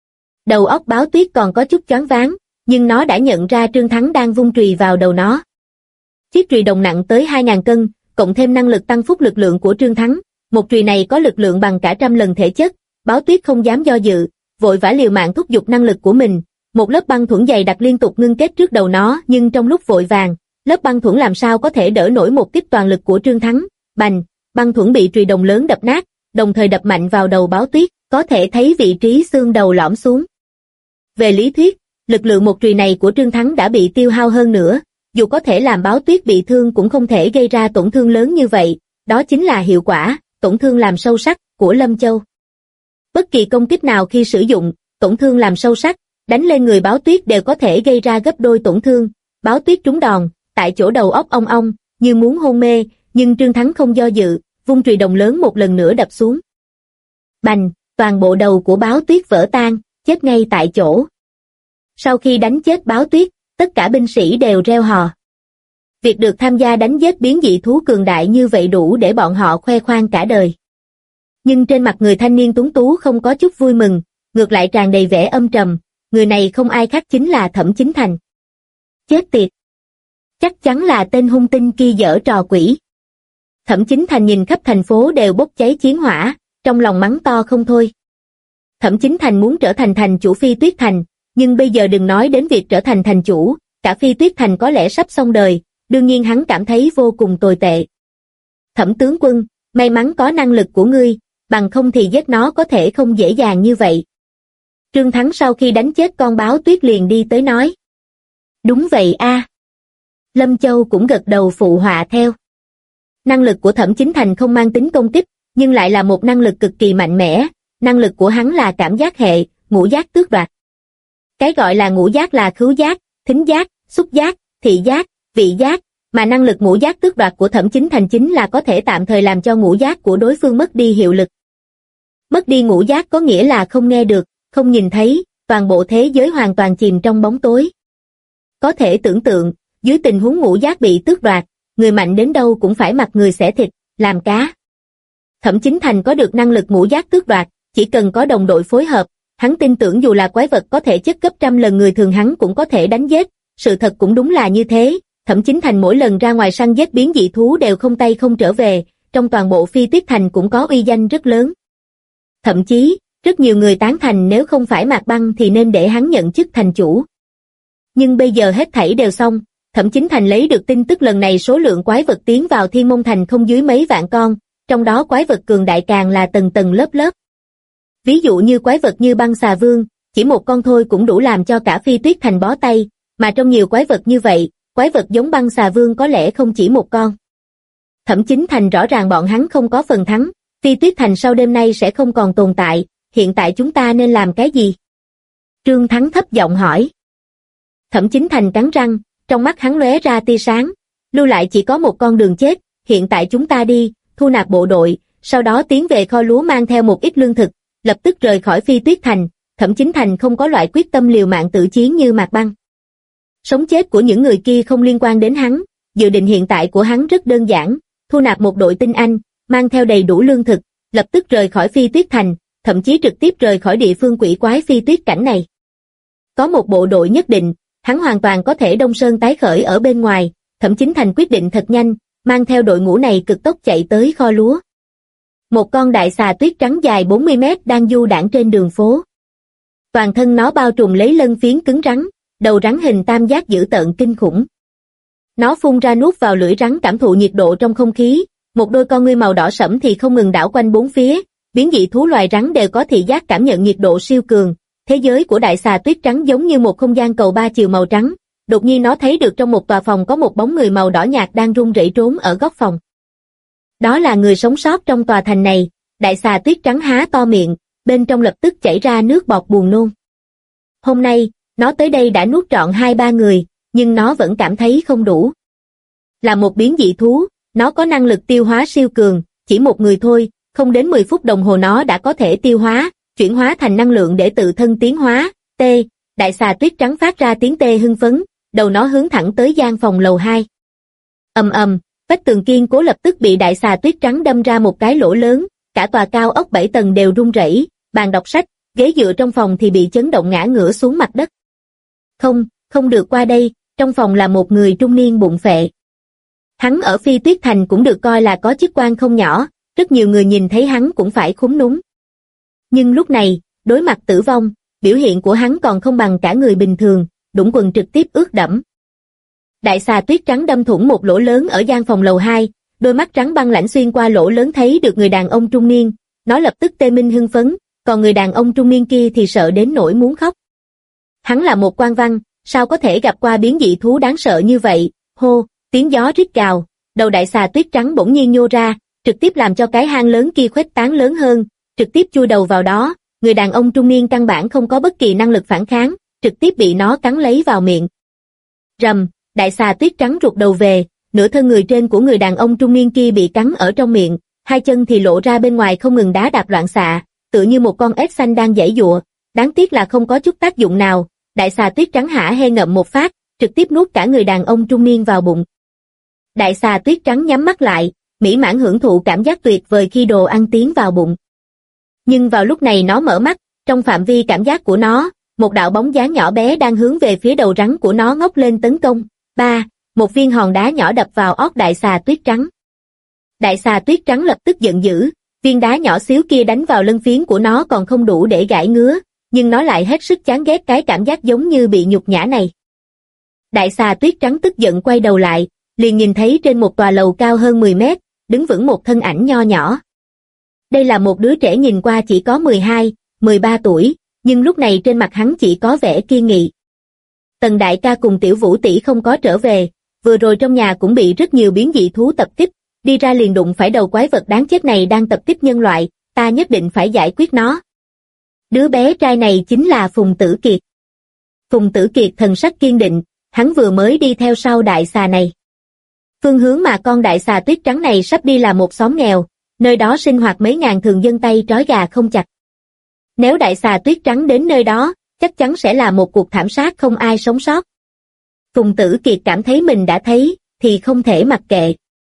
Speaker 2: Đầu óc báo tuyết còn có chút choáng váng, nhưng nó đã nhận ra Trương Thắng đang vung chùy vào đầu nó. Chiếc chùy đồng nặng tới 2.000 cân, cộng thêm năng lực tăng phúc lực lượng của Trương Thắng, một chùy này có lực lượng bằng cả 100 lần thể chất, báo tuyết không dám do dự, vội vã liều mạng thúc giục năng lực của mình. Một lớp băng thuẫn dày đặc liên tục ngưng kết trước đầu nó, nhưng trong lúc vội vàng, lớp băng thuẫn làm sao có thể đỡ nổi một kích toàn lực của Trương Thắng. Bành, băng thuẫn bị chùy đồng lớn đập nát, đồng thời đập mạnh vào đầu báo tuyết, có thể thấy vị trí xương đầu lõm xuống. Về lý thuyết, lực lượng một chùy này của Trương Thắng đã bị tiêu hao hơn nữa, dù có thể làm báo tuyết bị thương cũng không thể gây ra tổn thương lớn như vậy, đó chính là hiệu quả, tổn thương làm sâu sắc, của Lâm Châu. Bất kỳ công kích nào khi sử dụng, tổn thương làm sâu sắc, đánh lên người báo tuyết đều có thể gây ra gấp đôi tổn thương, báo tuyết trúng đòn, tại chỗ đầu óc ong ong, như muốn hôn mê, nhưng Trương Thắng không do dự, vung chùy đồng lớn một lần nữa đập xuống. Bành, toàn bộ đầu của báo tuyết vỡ tan, chết ngay tại chỗ. Sau khi đánh chết báo tuyết, tất cả binh sĩ đều reo hò. Việc được tham gia đánh giết biến dị thú cường đại như vậy đủ để bọn họ khoe khoang cả đời. Nhưng trên mặt người thanh niên tuấn tú không có chút vui mừng, ngược lại tràn đầy vẻ âm trầm, người này không ai khác chính là Thẩm Chính Thành. Chết tiệt! Chắc chắn là tên hung tinh kia giở trò quỷ. Thẩm Chính Thành nhìn khắp thành phố đều bốc cháy chiến hỏa, trong lòng mắng to không thôi. Thẩm Chính Thành muốn trở thành thành chủ Phi Tuyết Thành, nhưng bây giờ đừng nói đến việc trở thành thành chủ, cả Phi Tuyết Thành có lẽ sắp xong đời, đương nhiên hắn cảm thấy vô cùng tồi tệ. Thẩm tướng quân, may mắn có năng lực của ngươi, bằng không thì giết nó có thể không dễ dàng như vậy. Trương Thắng sau khi đánh chết con báo tuyết liền đi tới nói. Đúng vậy a. Lâm Châu cũng gật đầu phụ họa theo. Năng lực của Thẩm Chính Thành không mang tính công kích, nhưng lại là một năng lực cực kỳ mạnh mẽ, năng lực của hắn là cảm giác hệ, ngũ giác tước đoạt. Cái gọi là ngũ giác là khứu giác, thính giác, xúc giác, thị giác, vị giác, mà năng lực ngũ giác tước đoạt của Thẩm Chính Thành chính là có thể tạm thời làm cho ngũ giác của đối phương mất đi hiệu lực. Mất đi ngũ giác có nghĩa là không nghe được, không nhìn thấy, toàn bộ thế giới hoàn toàn chìm trong bóng tối. Có thể tưởng tượng, dưới tình huống ngũ giác bị tước đoạt, người mạnh đến đâu cũng phải mặc người xẻ thịt, làm cá. Thẩm Chính Thành có được năng lực ngũ giác tước đoạt, chỉ cần có đồng đội phối hợp, hắn tin tưởng dù là quái vật có thể chất gấp 100 lần người thường hắn cũng có thể đánh giết, sự thật cũng đúng là như thế. Thẩm Chính Thành mỗi lần ra ngoài săn giết biến dị thú đều không tay không trở về, trong toàn bộ Phi Tuyết Thành cũng có uy danh rất lớn. Thậm chí, rất nhiều người tán thành nếu không phải Mạc Băng thì nên để hắn nhận chức thành chủ. Nhưng bây giờ hết thảy đều xong, Thẩm Chính Thành lấy được tin tức lần này số lượng quái vật tiến vào Thiên Môn Thành không dưới mấy vạn con, trong đó quái vật cường đại càng là tầng tầng lớp lớp. Ví dụ như quái vật như Băng Xà Vương, chỉ một con thôi cũng đủ làm cho cả Phi Tuyết Thành bó tay, mà trong nhiều quái vật như vậy, quái vật giống Băng Xà Vương có lẽ không chỉ một con. Thẩm Chính Thành rõ ràng bọn hắn không có phần thắng, Phi Tuyết Thành sau đêm nay sẽ không còn tồn tại, hiện tại chúng ta nên làm cái gì? Trương Thắng thấp giọng hỏi. Thẩm Chính Thành cắn răng, trong mắt hắn lóe ra tia sáng, lưu lại chỉ có một con đường chết, hiện tại chúng ta đi, thu nạp bộ đội, sau đó tiến về kho lúa mang theo một ít lương thực, lập tức rời khỏi Phi Tuyết Thành. Thẩm Chính Thành không có loại quyết tâm liều mạng tự chiến như Mạc Băng. Sống chết của những người kia không liên quan đến hắn, dự định hiện tại của hắn rất đơn giản, thu nạp một đội tinh anh, mang theo đầy đủ lương thực, lập tức rời khỏi Phi Tuyết Thành, thậm chí trực tiếp rời khỏi địa phương quỷ quái Phi Tuyết cảnh này. Có một bộ đội nhất định, hắn hoàn toàn có thể đông sơn tái khởi ở bên ngoài. Thẩm Chính Thành quyết định thật nhanh, mang theo đội ngũ này cực tốc chạy tới kho lúa. Một con đại xà tuyết trắng dài 40 mét đang du đãng trên đường phố. Toàn thân nó bao trùm lấy lân phiến cứng rắn, đầu rắn hình tam giác dữ tợn kinh khủng. Nó phun ra nuốt vào lưỡi rắn cảm thụ nhiệt độ trong không khí, một đôi con ngươi màu đỏ sẫm thì không ngừng đảo quanh bốn phía, biến dị thú loài rắn đều có thị giác cảm nhận nhiệt độ siêu cường. Thế giới của đại xà tuyết trắng giống như một không gian cầu ba chiều màu trắng, đột nhiên nó thấy được trong một tòa phòng có một bóng người màu đỏ nhạt đang run rẩy trốn ở góc phòng. Đó là người sống sót trong tòa thành này. Đại xà tuyết trắng há to miệng, bên trong lập tức chảy ra nước bọt buồn nôn. Hôm nay, nó tới đây đã nuốt trọn 2-3 người, nhưng nó vẫn cảm thấy không đủ. Là một biến dị thú, nó có năng lực tiêu hóa siêu cường, chỉ một người thôi, không đến 10 phút đồng hồ nó đã có thể tiêu hóa, chuyển hóa thành năng lượng để tự thân tiến hóa. T. Đại xà tuyết trắng phát ra tiếng tê hưng phấn, đầu nó hướng thẳng tới gian phòng lầu 2. Ầm ầm, vách tường kiên cố lập tức bị đại xà tuyết trắng đâm ra một cái lỗ lớn, cả tòa cao ốc 7 tầng đều rung rẩy, bàn đọc sách, ghế dựa trong phòng thì bị chấn động ngã ngửa xuống mặt đất. Không được qua đây, trong phòng là một người trung niên bụng phệ. Hắn ở Phi Tuyết Thành cũng được coi là có chức quan không nhỏ, rất nhiều người nhìn thấy hắn cũng phải khúm núm. Nhưng lúc này, đối mặt tử vong, biểu hiện của hắn còn không bằng cả người bình thường, đũng quần trực tiếp ướt đẫm. Đại xà tuyết trắng đâm thủng một lỗ lớn ở gian phòng lầu 2, đôi mắt trắng băng lãnh xuyên qua lỗ lớn thấy được người đàn ông trung niên, nó lập tức tê minh hưng phấn, còn người đàn ông trung niên kia thì sợ đến nỗi muốn khóc. Hắn là một quan văn, sao có thể gặp qua biến dị thú đáng sợ như vậy? Hô, tiếng gió rít gào, đầu đại xà tuyết trắng bỗng nhiên nhô ra, trực tiếp làm cho cái hang lớn kia khuếch tán lớn hơn, trực tiếp chui đầu vào đó. Người đàn ông trung niên căn bản không có bất kỳ năng lực phản kháng, trực tiếp bị nó cắn lấy vào miệng. Rầm, đại xà tuyết trắng rụt đầu về, nửa thân người trên của người đàn ông trung niên kia bị cắn ở trong miệng, hai chân thì lộ ra bên ngoài không ngừng đá đạp loạn xạ, tựa như một con ếch xanh đang giãy giụa, đáng tiếc là không có chút tác dụng nào. Đại xà tuyết trắng hả hê ngậm một phát, trực tiếp nuốt cả người đàn ông trung niên vào bụng. Đại xà tuyết trắng nhắm mắt lại, mỹ mãn hưởng thụ cảm giác tuyệt vời khi đồ ăn tiến vào bụng. Nhưng vào lúc này nó mở mắt, trong phạm vi cảm giác của nó, một đạo bóng dáng nhỏ bé đang hướng về phía đầu rắn của nó ngóc lên tấn công. Một viên hòn đá nhỏ đập vào óc đại xà tuyết trắng. Đại xà tuyết trắng lập tức giận dữ, viên đá nhỏ xíu kia đánh vào lân phiến của nó còn không đủ để gãi ngứa, nhưng nó lại hết sức chán ghét cái cảm giác giống như bị nhục nhã này. Đại xà tuyết trắng tức giận quay đầu lại, liền nhìn thấy trên một tòa lầu cao hơn 10 mét, đứng vững một thân ảnh nho nhỏ. Đây là một đứa trẻ nhìn qua chỉ có 12, 13 tuổi, nhưng lúc này trên mặt hắn chỉ có vẻ kiên nghị. Tần đại ca cùng Tiểu Vũ tỷ không có trở về, vừa rồi trong nhà cũng bị rất nhiều biến dị thú tập kích, đi ra liền đụng phải đầu quái vật đáng chết này đang tập kích nhân loại, ta nhất định phải giải quyết nó. Đứa bé trai này chính là Phùng Tử Kiệt. Phùng Tử Kiệt thần sắc kiên định, hắn vừa mới đi theo sau đại xà này. Phương hướng mà con đại xà tuyết trắng này sắp đi là một xóm nghèo, nơi đó sinh hoạt mấy ngàn thường dân tay trói gà không chặt. Nếu đại xà tuyết trắng đến nơi đó, chắc chắn sẽ là một cuộc thảm sát không ai sống sót. Phùng Tử Kiệt cảm thấy mình đã thấy, thì không thể mặc kệ.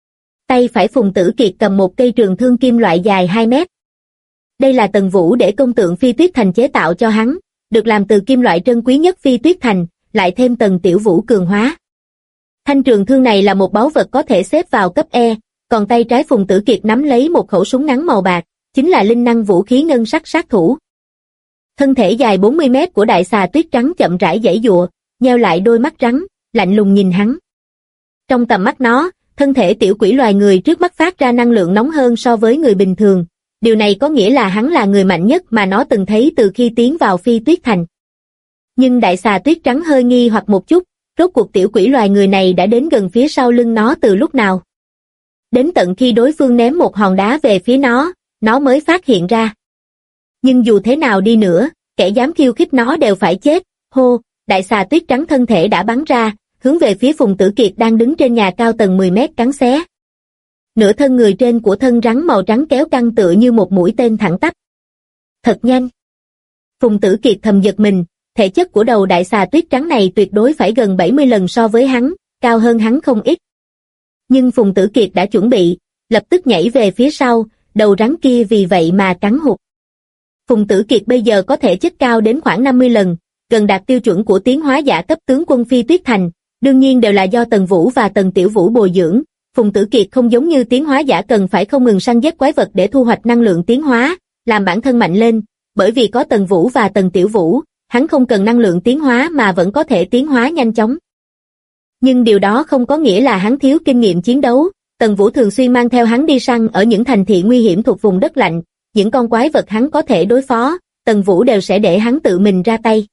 Speaker 2: Tay phải Phùng Tử Kiệt cầm một cây trường thương kim loại dài 2 mét. Đây là Tần Vũ để công tượng Phi Tuyết Thành chế tạo cho hắn, được làm từ kim loại trân quý nhất Phi Tuyết Thành, lại thêm Tần Tiểu Vũ cường hóa. Thanh trường thương này là một báu vật có thể xếp vào cấp E, còn tay trái Phùng Tử Kiệt nắm lấy một khẩu súng ngắn màu bạc, chính là linh năng vũ khí ngân sắc sát thủ. Thân thể dài 40 mét của đại xà tuyết trắng chậm rãi giãy giụa, nheo lại đôi mắt rắn, lạnh lùng nhìn hắn. Trong tầm mắt nó, thân thể tiểu quỷ loài người trước mắt phát ra năng lượng nóng hơn so với người bình thường. Điều này có nghĩa là hắn là người mạnh nhất mà nó từng thấy từ khi tiến vào Phi Tuyết Thành. Nhưng đại xà tuyết trắng hơi nghi hoặc một chút, rốt cuộc tiểu quỷ loài người này đã đến gần phía sau lưng nó từ lúc nào. Đến tận khi đối phương ném một hòn đá về phía nó mới phát hiện ra. Nhưng dù thế nào đi nữa, kẻ dám khiêu khích nó đều phải chết. Hô, đại xà tuyết trắng thân thể đã bắn ra, hướng về phía Phùng Tử Kiệt đang đứng trên nhà cao tầng 10 mét cắn xé. Nửa thân người trên của thân rắn màu trắng kéo căng tựa như một mũi tên thẳng tắp. Thật nhanh. Phùng Tử Kiệt thầm giật mình, thể chất của đầu đại xà tuyết trắng này tuyệt đối phải gần 70 lần so với hắn, cao hơn hắn không ít. Nhưng Phùng Tử Kiệt đã chuẩn bị, lập tức nhảy về phía sau, đầu rắn kia vì vậy mà cắn hụt. Phùng Tử Kiệt bây giờ có thể chất cao đến khoảng 50 lần, gần đạt tiêu chuẩn của tiến hóa giả cấp tướng quân Phi Tuyết Thành, đương nhiên đều là do Tần Vũ và Tần Tiểu Vũ bồi dưỡng. Phùng Tử Kiệt không giống như tiến hóa giả cần phải không ngừng săn giết quái vật để thu hoạch năng lượng tiến hóa, làm bản thân mạnh lên, bởi vì có Tần Vũ và Tần Tiểu Vũ, hắn không cần năng lượng tiến hóa mà vẫn có thể tiến hóa nhanh chóng. Nhưng điều đó không có nghĩa là hắn thiếu kinh nghiệm chiến đấu, Tần Vũ thường xuyên mang theo hắn đi săn ở những thành thị nguy hiểm thuộc vùng đất lạnh, những con quái vật hắn có thể đối phó, Tần Vũ đều sẽ để hắn tự mình ra tay.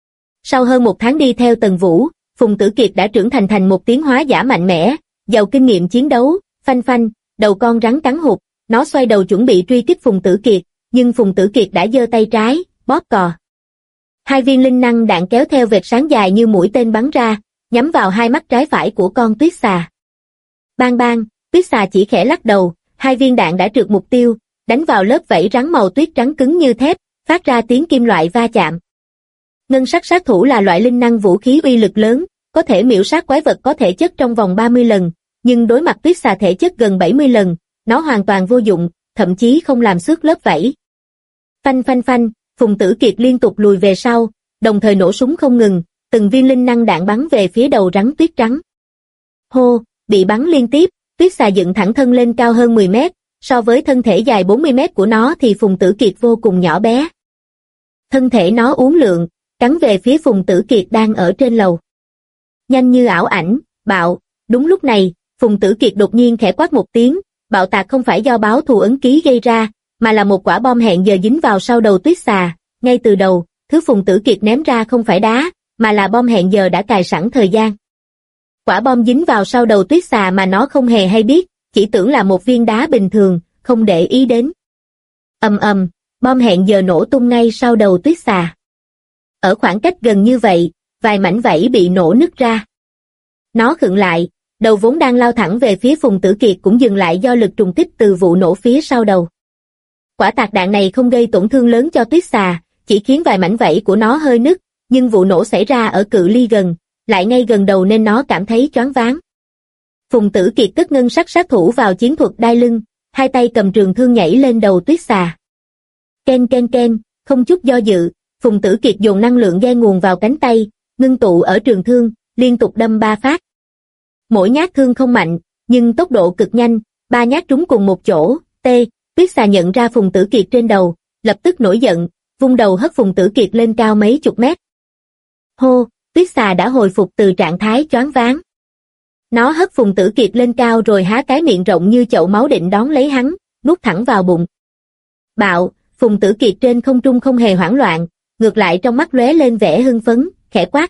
Speaker 2: Sau hơn 1 tháng đi theo Tần Vũ, Phùng Tử Kiệt đã trưởng thành một tiến hóa giả mạnh mẽ, giàu kinh nghiệm chiến đấu. Phanh phanh, đầu con rắn cắn hụt, nó xoay đầu chuẩn bị truy kích Phùng Tử Kiệt, nhưng Phùng Tử Kiệt đã giơ tay trái, bóp cò. Hai viên linh năng đạn kéo theo vệt sáng dài như mũi tên bắn ra, nhắm vào hai mắt trái phải của con tuyết xà. Bang bang, tuyết xà chỉ khẽ lắc đầu, hai viên đạn đã trượt mục tiêu, đánh vào lớp vảy rắn màu tuyết trắng cứng như thép, phát ra tiếng kim loại va chạm. Ngân sắc sát thủ là loại linh năng vũ khí uy lực lớn, có thể miểu sát quái vật có thể chất trong vòng 30 lần, nhưng đối mặt tuyết xà thể chất gần 70 lần, nó hoàn toàn vô dụng, thậm chí không làm xước lớp vảy. Phanh phanh phanh, Phùng Tử Kiệt liên tục lùi về sau, đồng thời nổ súng không ngừng, từng viên linh năng đạn bắn về phía đầu rắn tuyết trắng. Hô, bị bắn liên tiếp, tuyết xà dựng thẳng thân lên cao hơn 10 mét, so với thân thể dài 40 mét của nó thì Phùng Tử Kiệt vô cùng nhỏ bé. Thân thể nó uốn lượn, cắn về phía Phùng Tử Kiệt đang ở trên lầu. Nhanh như ảo ảnh, bạo, đúng lúc này, Phùng Tử Kiệt đột nhiên khẽ quát một tiếng, bạo tạc không phải do báo thù ấn ký gây ra, mà là một quả bom hẹn giờ dính vào sau đầu tuyết xà, ngay từ đầu, thứ Phùng Tử Kiệt ném ra không phải đá, mà là bom hẹn giờ đã cài sẵn thời gian. Quả bom dính vào sau đầu tuyết xà mà nó không hề hay biết, chỉ tưởng là một viên đá bình thường, không để ý đến. Ầm ầm, bom hẹn giờ nổ tung ngay sau đầu tuyết xà. Ở khoảng cách gần như vậy, vài mảnh vảy bị nổ nứt ra. Nó khựng lại, đầu vốn đang lao thẳng về phía Phùng Tử Kiệt cũng dừng lại do lực trùng kích từ vụ nổ phía sau đầu. Quả tạc đạn này không gây tổn thương lớn cho tuyết xà, chỉ khiến vài mảnh vảy của nó hơi nứt, nhưng vụ nổ xảy ra ở cự ly gần, lại ngay gần đầu nên nó cảm thấy choáng váng. Phùng Tử Kiệt cất ngân sắc sát thủ vào chiến thuật đai lưng, hai tay cầm trường thương nhảy lên đầu tuyết xà. Ken ken ken, không chút do dự, Phùng Tử Kiệt dồn năng lượng ghen nguồn vào cánh tay, ngưng tụ ở trường thương, liên tục đâm 3 phát. Mỗi nhát thương không mạnh, nhưng tốc độ cực nhanh, 3 nhát trúng cùng một chỗ. Tuyết xà nhận ra Phùng Tử Kiệt trên đầu, lập tức nổi giận, vung đầu hất Phùng Tử Kiệt lên cao mấy chục mét. Hô, tuyết xà đã hồi phục từ trạng thái choáng váng. Nó hất Phùng Tử Kiệt lên cao rồi há cái miệng rộng như chậu máu định đón lấy hắn, nuốt thẳng vào bụng. Bạo, Phùng Tử Kiệt trên không trung không hề hoảng loạn, ngược lại trong mắt lóe lên vẻ hưng phấn, khẽ quát.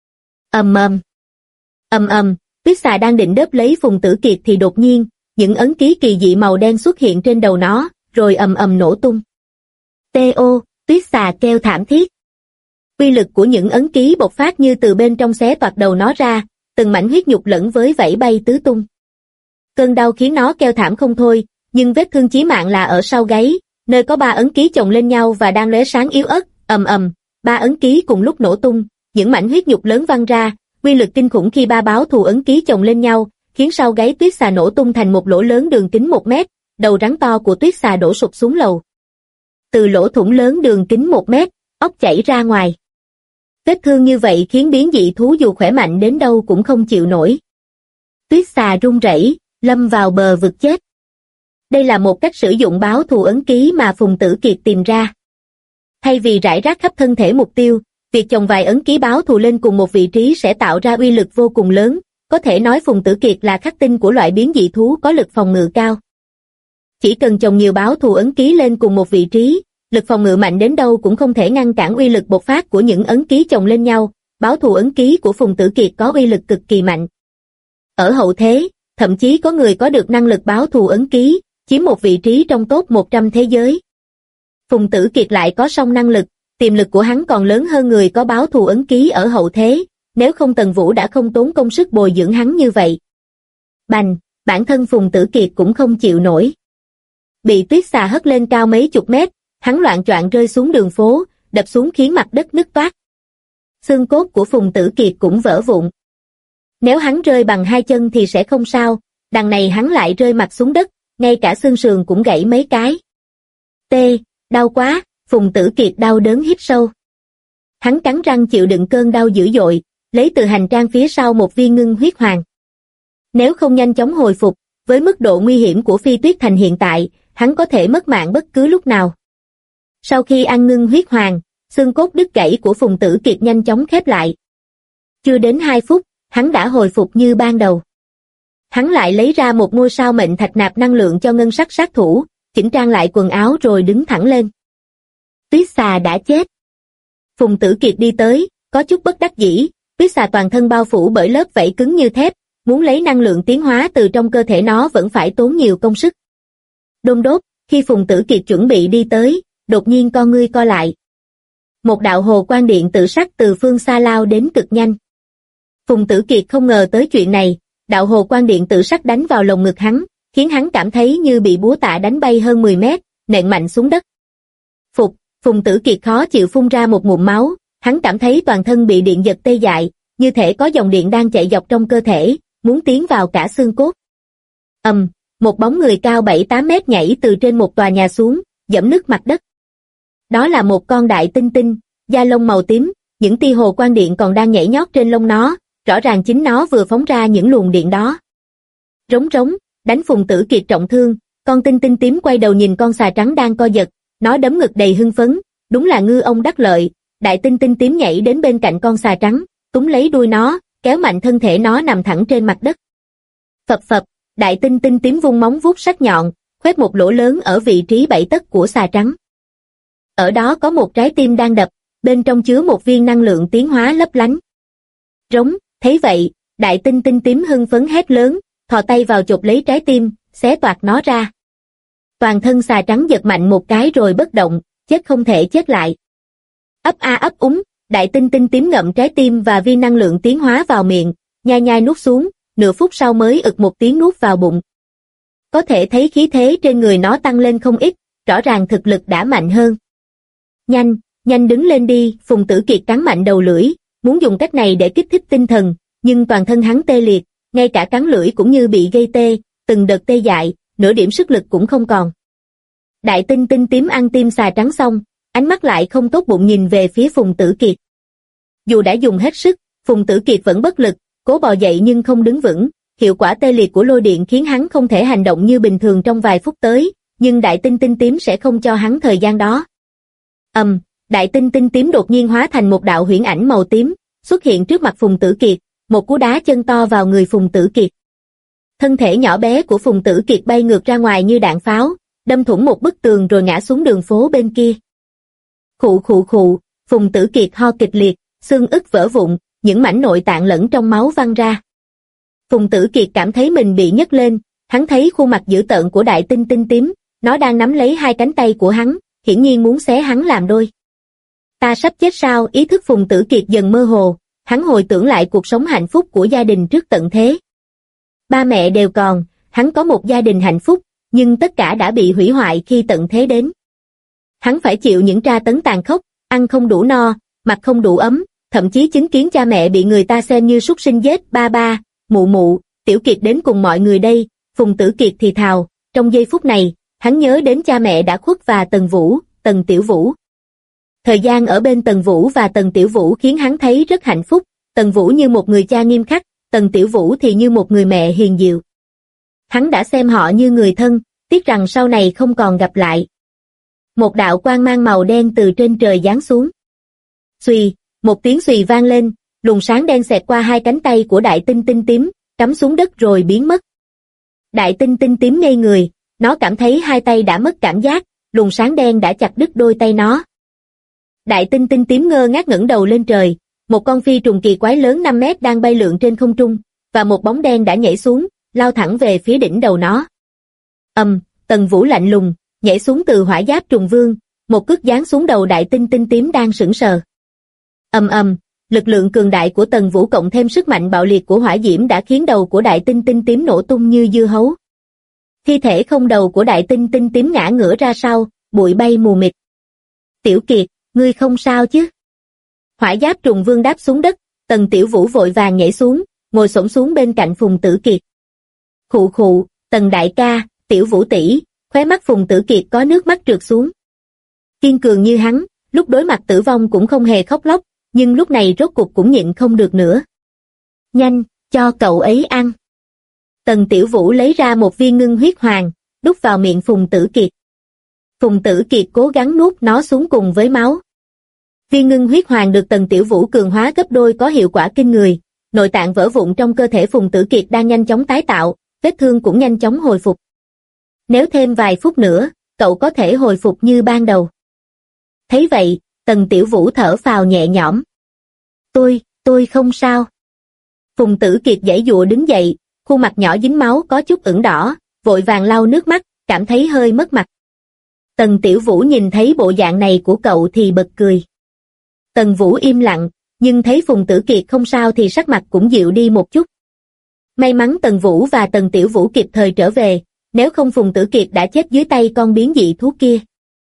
Speaker 2: Ầm ầm. Ầm ầm, tuyết xà đang định đớp lấy Phùng Tử Kiệt thì đột nhiên, những ấn ký kỳ dị màu đen xuất hiện trên đầu nó, rồi ầm ầm nổ tung. Tuyết xà kêu thảm thiết. Uy lực của những ấn ký bộc phát như từ bên trong xé toạc đầu nó ra, từng mảnh huyết nhục lẫn với vảy bay tứ tung. Cơn đau khiến nó kêu thảm không thôi, nhưng vết thương chí mạng là ở sau gáy, nơi có 3 ấn ký chồng lên nhau và đang lóe sáng yếu ớt. Ầm ầm, 3 ấn ký cùng lúc nổ tung, những mảnh huyết nhục lớn văng ra, uy lực kinh khủng khi 3 báo thù ấn ký chồng lên nhau, khiến sau gáy tuyết xà nổ tung thành một lỗ lớn đường kính 1 mét, đầu rắn to của tuyết xà đổ sụp xuống lầu. Từ lỗ thủng lớn đường kính 1 mét, óc chảy ra ngoài. Vết thương như vậy khiến biến dị thú dù khỏe mạnh đến đâu cũng không chịu nổi. Tuyết xà run rẩy, lâm vào bờ vực chết. Đây là một cách sử dụng báo thù ấn ký mà Phùng Tử Kiệt tìm ra. Thay vì rải rác khắp thân thể mục tiêu, việc chồng vài ấn ký báo thù lên cùng một vị trí sẽ tạo ra uy lực vô cùng lớn, có thể nói Phùng Tử Kiệt là khắc tinh của loại biến dị thú có lực phòng ngự cao. Chỉ cần chồng nhiều báo thù ấn ký lên cùng một vị trí, lực phòng ngự mạnh đến đâu cũng không thể ngăn cản uy lực bộc phát của những ấn ký chồng lên nhau, báo thù ấn ký của Phùng Tử Kiệt có uy lực cực kỳ mạnh. Ở hậu thế, thậm chí có người có được năng lực báo thù ấn ký, chiếm một vị trí trong top 100 thế giới. Phùng Tử Kiệt lại có song năng lực, tiềm lực của hắn còn lớn hơn người có báo thù ấn ký ở hậu thế, nếu không Tần Vũ đã không tốn công sức bồi dưỡng hắn như vậy. Bành, bản thân Phùng Tử Kiệt cũng không chịu nổi. Bị tuyết xà hất lên cao mấy chục mét, hắn loạng choạng rơi xuống đường phố, đập xuống khiến mặt đất nứt toác. Xương cốt của Phùng Tử Kiệt cũng vỡ vụn. Nếu hắn rơi bằng 2 chân thì sẽ không sao, đằng này hắn lại rơi mặt xuống đất, ngay cả xương sườn cũng gãy mấy cái. Đau quá, Phùng Tử Kiệt đau đớn hít sâu. Hắn cắn răng chịu đựng cơn đau dữ dội, lấy từ hành trang phía sau một viên ngưng huyết hoàng. Nếu không nhanh chóng hồi phục, với mức độ nguy hiểm của Phi Tuyết Thành hiện tại, hắn có thể mất mạng bất cứ lúc nào. Sau khi ăn ngưng huyết hoàng, xương cốt đứt gãy của Phùng Tử Kiệt nhanh chóng khép lại. Chưa đến 2 phút, hắn đã hồi phục như ban đầu. Hắn lại lấy ra một ngôi sao mệnh thạch nạp năng lượng cho ngân sắc sát thủ, chỉnh trang lại quần áo rồi đứng thẳng lên. Tuyết xà đã chết. Phùng Tử Kiệt đi tới, có chút bất đắc dĩ, tuyết xà toàn thân bao phủ bởi lớp vảy cứng như thép, muốn lấy năng lượng tiến hóa từ trong cơ thể nó vẫn phải tốn nhiều công sức. Đôn đốt, khi Phùng Tử Kiệt chuẩn bị đi tới, đột nhiên con ngươi co lại. Một đạo hồ quang điện tự sắc từ phương xa lao đến cực nhanh. Phùng Tử Kiệt không ngờ tới chuyện này, đạo hồ quang điện tự sắc đánh vào lồng ngực hắn, khiến hắn cảm thấy như bị búa tạ đánh bay hơn 10 mét, nện mạnh xuống đất. Phùng Tử Kiệt khó chịu phun ra một ngụm máu, hắn cảm thấy toàn thân bị điện giật tê dại, như thể có dòng điện đang chạy dọc trong cơ thể, muốn tiến vào cả xương cốt. Một bóng người cao 7-8 mét nhảy từ trên một tòa nhà xuống, giẫm nứt mặt đất. Đó là một con đại tinh tinh, da lông màu tím, những tia hồ quang điện còn đang nhảy nhót trên lông nó, rõ ràng chính nó vừa phóng ra những luồng điện đó. Rống rống, đánh Phùng Tử Kiệt trọng thương, con tinh tinh tím quay đầu nhìn con xà trắng đang co giật, nó đấm ngực đầy hưng phấn, đúng là ngư ông đắc lợi. Đại tinh tinh tím nhảy đến bên cạnh con xà trắng, túm lấy đuôi nó, kéo mạnh thân thể nó nằm thẳng trên mặt đất. Phập phập, đại tinh tinh tím vung móng vuốt sắc nhọn, khoét một lỗ lớn ở vị trí 7 tấc của xà trắng. Ở đó có một trái tim đang đập, bên trong chứa một viên năng lượng tiến hóa lấp lánh. Rống, thấy vậy, đại tinh tinh tím hưng phấn hét lớn, thò tay vào chộp lấy trái tim, xé toạc nó ra. Toàn thân xà trắng giật mạnh một cái rồi bất động, chết không thể chết lại. Ấp a ấp úng, đại tinh tinh tím ngậm trái tim và viên năng lượng tiến hóa vào miệng, nhai nhai nuốt xuống, nửa phút sau mới ực một tiếng nuốt vào bụng. Có thể thấy khí thế trên người nó tăng lên không ít, rõ ràng thực lực đã mạnh hơn. Nhanh đứng lên đi, Phùng Tử Kiệt cắn mạnh đầu lưỡi, muốn dùng cách này để kích thích tinh thần, nhưng toàn thân hắn tê liệt, ngay cả cắn lưỡi cũng như bị gây tê, từng đợt tê dại, nửa điểm sức lực cũng không còn. Đại tinh tinh tím ăn tim xà trắng xong, ánh mắt lại không tốt bụng nhìn về phía Phùng Tử Kiệt. Dù đã dùng hết sức, Phùng Tử Kiệt vẫn bất lực, cố bò dậy nhưng không đứng vững, hiệu quả tê liệt của lôi điện khiến hắn không thể hành động như bình thường trong vài phút tới, nhưng đại tinh tinh tím sẽ không cho hắn thời gian đó. Đại tinh tinh tím đột nhiên hóa thành một đạo huyễn ảnh màu tím, xuất hiện trước mặt Phùng Tử Kiệt, một cú đá chân to vào người Phùng Tử Kiệt. Thân thể nhỏ bé của Phùng Tử Kiệt bay ngược ra ngoài như đạn pháo, đâm thủng một bức tường rồi ngã xuống đường phố bên kia. Khụ, Phùng Tử Kiệt ho kịch liệt, xương ức vỡ vụn, những mảnh nội tạng lẫn trong máu văng ra. Phùng Tử Kiệt cảm thấy mình bị nhấc lên, hắn thấy khuôn mặt dữ tợn của đại tinh tinh tím, nó đang nắm lấy hai cánh tay của hắn, hiển nhiên muốn xé hắn làm đôi. Ta sắp chết sao? Ý thức Phùng Tử Kiệt dần mơ hồ, hắn hồi tưởng lại cuộc sống hạnh phúc của gia đình trước tận thế. Ba mẹ đều còn, hắn có một gia đình hạnh phúc, nhưng tất cả đã bị hủy hoại khi tận thế đến. Hắn phải chịu những tra tấn tàn khốc, ăn không đủ no, mặc không đủ ấm, thậm chí chứng kiến cha mẹ bị người ta xem như súc sinh giết. Ba, mụ, Tiểu Kiệt đến cùng mọi người đây. Phùng Tử Kiệt thì thào, trong giây phút này, hắn nhớ đến cha mẹ đã khuất và Tần Tiểu Vũ. Thời gian ở bên Tần Vũ và Tần Tiểu Vũ khiến hắn thấy rất hạnh phúc, Tần Vũ như một người cha nghiêm khắc, Tần Tiểu Vũ thì như một người mẹ hiền dịu. Hắn đã xem họ như người thân, tiếc rằng sau này không còn gặp lại. Một đạo quang mang màu đen từ trên trời giáng xuống. Xuy, một tiếng xuy vang lên, luồng sáng đen xẹt qua hai cánh tay của đại tinh tinh tím, cắm xuống đất rồi biến mất. Đại tinh tinh tím ngây người, nó cảm thấy hai tay đã mất cảm giác, luồng sáng đen đã chặt đứt đôi tay nó. Đại tinh tinh tím ngơ ngác ngẩng đầu lên trời, một con phi trùng kỳ quái lớn 5 mét đang bay lượn trên không trung, và một bóng đen đã nhảy xuống, lao thẳng về phía đỉnh đầu nó. Tần Vũ lạnh lùng, nhảy xuống từ hỏa giáp trùng vương, một cước giáng xuống đầu đại tinh tinh tím đang sững sờ. Lực lượng cường đại của Tần Vũ cộng thêm sức mạnh bạo liệt của hỏa diễm đã khiến đầu của đại tinh tinh tím nổ tung như dưa hấu. Thi thể không đầu của đại tinh tinh tím ngã ngửa ra sau, bụi bay mù mịt. Tiểu Kiệt, ngươi không sao chứ? Hỏa giáp trùng vương đáp xuống đất, Tần Tiểu Vũ vội vàng nhảy xuống, ngồi xổm xuống bên cạnh Phùng Tử Kiệt. Khụ, Tần đại ca, Tiểu Vũ tỷ, khóe mắt Phùng Tử Kiệt có nước mắt trượt xuống. Kiên cường như hắn, lúc đối mặt tử vong cũng không hề khóc lóc, nhưng lúc này rốt cục cũng nhịn không được nữa. Nhanh, cho cậu ấy ăn. Tần Tiểu Vũ lấy ra một viên ngưng huyết hoàng, đút vào miệng Phùng Tử Kiệt. Phùng Tử Kiệt cố gắng nuốt nó xuống cùng với máu. Viên ngưng huyết hoàng được Tần Tiểu Vũ cường hóa gấp đôi có hiệu quả kinh người, nội tạng vỡ vụn trong cơ thể Phùng Tử Kiệt đang nhanh chóng tái tạo, vết thương cũng nhanh chóng hồi phục. Nếu thêm vài phút nữa, cậu có thể hồi phục như ban đầu. Thấy vậy, Tần Tiểu Vũ thở phào nhẹ nhõm. Tôi không sao. Phùng Tử Kiệt giãy giụa đứng dậy, khuôn mặt nhỏ dính máu có chút ửng đỏ, vội vàng lau nước mắt, cảm thấy hơi mất mặt. Tần Tiểu Vũ nhìn thấy bộ dạng này của cậu thì bật cười. Tần Vũ im lặng, nhưng thấy Phùng Tử Kiệt không sao thì sắc mặt cũng dịu đi một chút. May mắn Tần Vũ và Tần Tiểu Vũ kịp thời trở về, nếu không Phùng Tử Kiệt đã chết dưới tay con biến dị thú kia.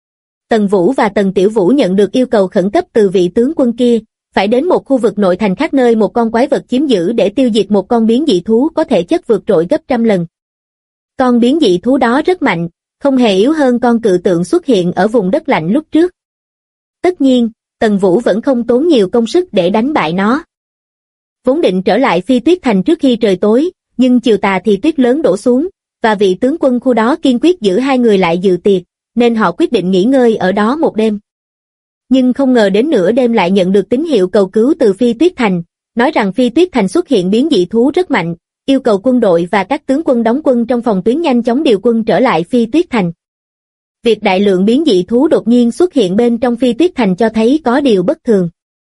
Speaker 2: Tần Vũ và Tần Tiểu Vũ nhận được yêu cầu khẩn cấp từ vị tướng quân kia, phải đến một khu vực nội thành khác nơi một con quái vật chiếm giữ để tiêu diệt một con biến dị thú có thể chất vượt trội gấp trăm lần. Con biến dị thú đó rất mạnh, không hề yếu hơn con cự tượng xuất hiện ở vùng đất lạnh lúc trước. Tất nhiên, Tần Vũ vẫn không tốn nhiều công sức để đánh bại nó. Vốn định trở lại Phi Tuyết Thành trước khi trời tối, nhưng chiều tà thì tuyết lớn đổ xuống, và vị tướng quân khu đó kiên quyết giữ hai người lại dự tiệc, nên họ quyết định nghỉ ngơi ở đó một đêm. Nhưng không ngờ đến nửa đêm lại nhận được tín hiệu cầu cứu từ Phi Tuyết Thành, nói rằng Phi Tuyết Thành xuất hiện biến dị thú rất mạnh, yêu cầu quân đội và các tướng quân đóng quân trong phòng tuyến nhanh chóng điều quân trở lại Phi Tuyết Thành. Việc đại lượng biến dị thú đột nhiên xuất hiện bên trong Phi Tuyết Thành cho thấy có điều bất thường.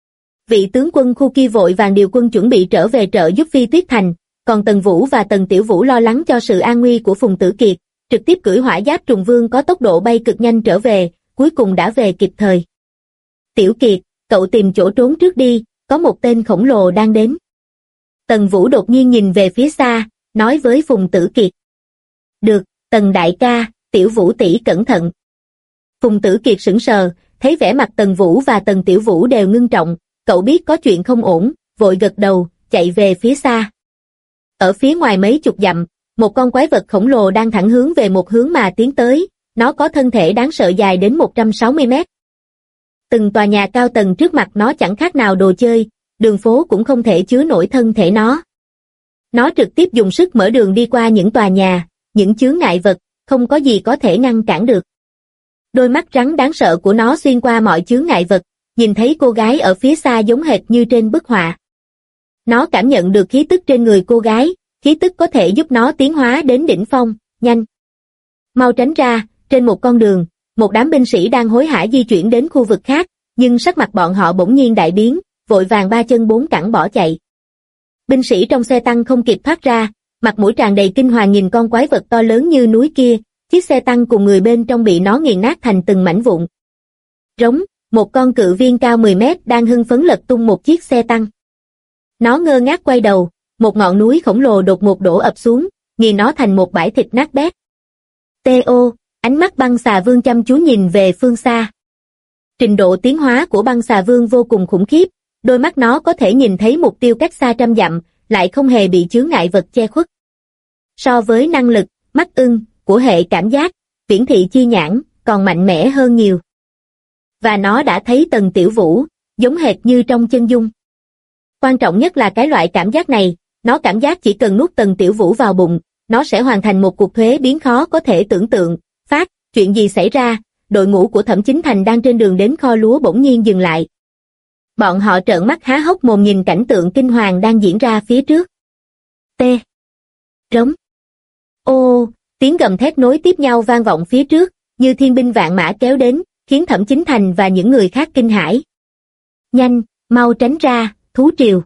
Speaker 2: Vị tướng quân khu kia vội vàng điều quân chuẩn bị trở về trợ giúp Phi Tuyết Thành, còn Tần Vũ và Tần Tiểu Vũ lo lắng cho sự an nguy của Phùng Tử Kiệt, trực tiếp cưỡi hỏa giáp trùng vương có tốc độ bay cực nhanh trở về, cuối cùng đã về kịp thời. Tiểu Kiệt, cậu tìm chỗ trốn trước đi, có một tên khổng lồ đang đến. Tần Vũ đột nhiên nhìn về phía xa, nói với Phùng Tử Kiệt. Được, Tần đại ca, Tiểu Vũ tỷ cẩn thận. Phùng Tử Kiệt sững sờ, thấy vẻ mặt Tần Vũ và Tần Tiểu Vũ đều ngưng trọng, cậu biết có chuyện không ổn, vội gật đầu, chạy về phía xa. Ở phía ngoài mấy chục dặm, một con quái vật khổng lồ đang thẳng hướng về một hướng mà tiến tới, nó có thân thể đáng sợ dài đến 160 mét. Từng tòa nhà cao tầng trước mặt nó chẳng khác nào đồ chơi, đường phố cũng không thể chứa nổi thân thể nó. Nó trực tiếp dùng sức mở đường đi qua những tòa nhà, những chướng ngại vật, không có gì có thể ngăn cản được. Đôi mắt rắn đáng sợ của nó xuyên qua mọi chướng ngại vật, nhìn thấy cô gái ở phía xa giống hệt như trên bức họa. Nó cảm nhận được khí tức trên người cô gái, khí tức có thể giúp nó tiến hóa đến đỉnh phong, nhanh. Mau tránh ra, trên một con đường, một đám binh sĩ đang hối hả di chuyển đến khu vực khác, nhưng sắc mặt bọn họ bỗng nhiên đại biến, vội vàng ba chân bốn cẳng bỏ chạy. Binh sĩ trong xe tăng không kịp thoát ra, mặt mũi tràn đầy kinh hoàng nhìn con quái vật to lớn như núi kia, chiếc xe tăng cùng người bên trong bị nó nghiền nát thành từng mảnh vụn. Rống, một con cự viên cao 10 mét đang hưng phấn lật tung một chiếc xe tăng. Nó ngơ ngác quay đầu, một ngọn núi khổng lồ đột ngột đổ ập xuống, nghiền nó thành một bãi thịt nát bét. T.O. Ánh mắt băng xà vương chăm chú nhìn về phương xa. Trình độ tiến hóa của băng xà vương vô cùng khủng khiếp, đôi mắt nó có thể nhìn thấy mục tiêu cách xa trăm dặm, lại không hề bị chướng ngại vật che khuất. So với năng lực, mắt ưng, của hệ cảm giác, viễn thị chi nhãn, còn mạnh mẽ hơn nhiều. Và nó đã thấy Tần Tiểu Vũ, giống hệt như trong chân dung. Quan trọng nhất là cái loại cảm giác này, nó cảm giác chỉ cần nuốt Tần Tiểu Vũ vào bụng, nó sẽ hoàn thành một cuộc thuế biến khó có thể tưởng tượng. Phát, chuyện gì xảy ra? Đội ngũ của Thẩm Chính Thành đang trên đường đến kho lúa bỗng nhiên dừng lại. Bọn họ trợn mắt há hốc mồm nhìn cảnh tượng kinh hoàng đang diễn ra phía trước. T. Rống. Ô, tiếng gầm thét nối tiếp nhau vang vọng phía trước, như thiên binh vạn mã kéo đến, khiến Thẩm Chính Thành và những người khác kinh hãi. Nhanh, mau tránh ra, thú triều.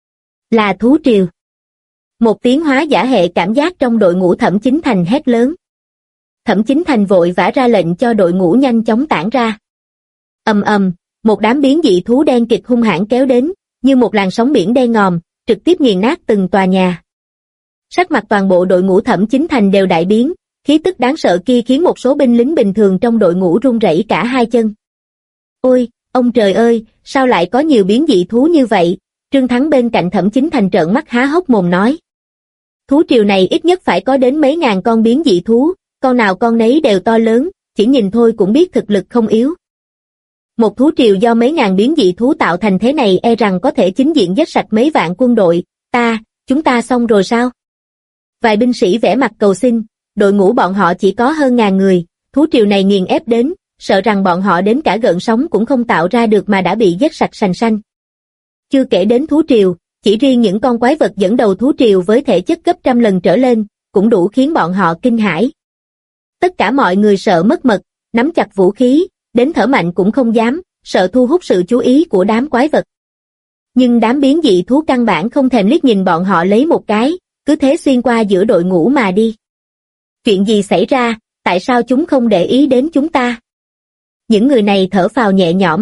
Speaker 2: Là thú triều. Một tiếng hóa giả hệ cảm giác trong đội ngũ Thẩm Chính Thành hét lớn. Thẩm Chính Thành vội vã ra lệnh cho đội ngũ nhanh chóng tản ra. Ầm ầm, một đám biến dị thú đen kịt hung hãn kéo đến, như một làn sóng biển đen ngòm, trực tiếp nghiền nát từng tòa nhà. Sắc mặt toàn bộ đội ngũ Thẩm Chính Thành đều đại biến, khí tức đáng sợ kia khiến một số binh lính bình thường trong đội ngũ run rẩy cả hai chân. Ôi, ông trời ơi, sao lại có nhiều biến dị thú như vậy? Trương Thắng bên cạnh Thẩm Chính Thành trợn mắt há hốc mồm nói. Thú triều này ít nhất phải có đến mấy ngàn con biến dị thú, con nào con nấy đều to lớn, chỉ nhìn thôi cũng biết thực lực không yếu. Một thú triều do mấy ngàn biến dị thú tạo thành thế này e rằng có thể chính diện giết sạch mấy vạn quân đội. Chúng ta xong rồi sao? Vài binh sĩ vẻ mặt cầu xin, đội ngũ bọn họ chỉ có hơn ngàn người, thú triều này nghiền ép đến, sợ rằng bọn họ đến cả gợn sóng cũng không tạo ra được mà đã bị giết sạch sành sanh. Chưa kể đến thú triều, chỉ riêng những con quái vật dẫn đầu thú triều với thể chất gấp trăm lần trở lên, cũng đủ khiến bọn họ kinh hãi. Tất cả mọi người sợ mất mật, nắm chặt vũ khí, đến thở mạnh cũng không dám, sợ thu hút sự chú ý của đám quái vật. Nhưng đám biến dị thú căn bản không thèm liếc nhìn bọn họ lấy một cái, cứ thế xuyên qua giữa đội ngũ mà đi. Chuyện gì xảy ra, tại sao chúng không để ý đến chúng ta? Những người này thở phào nhẹ nhõm,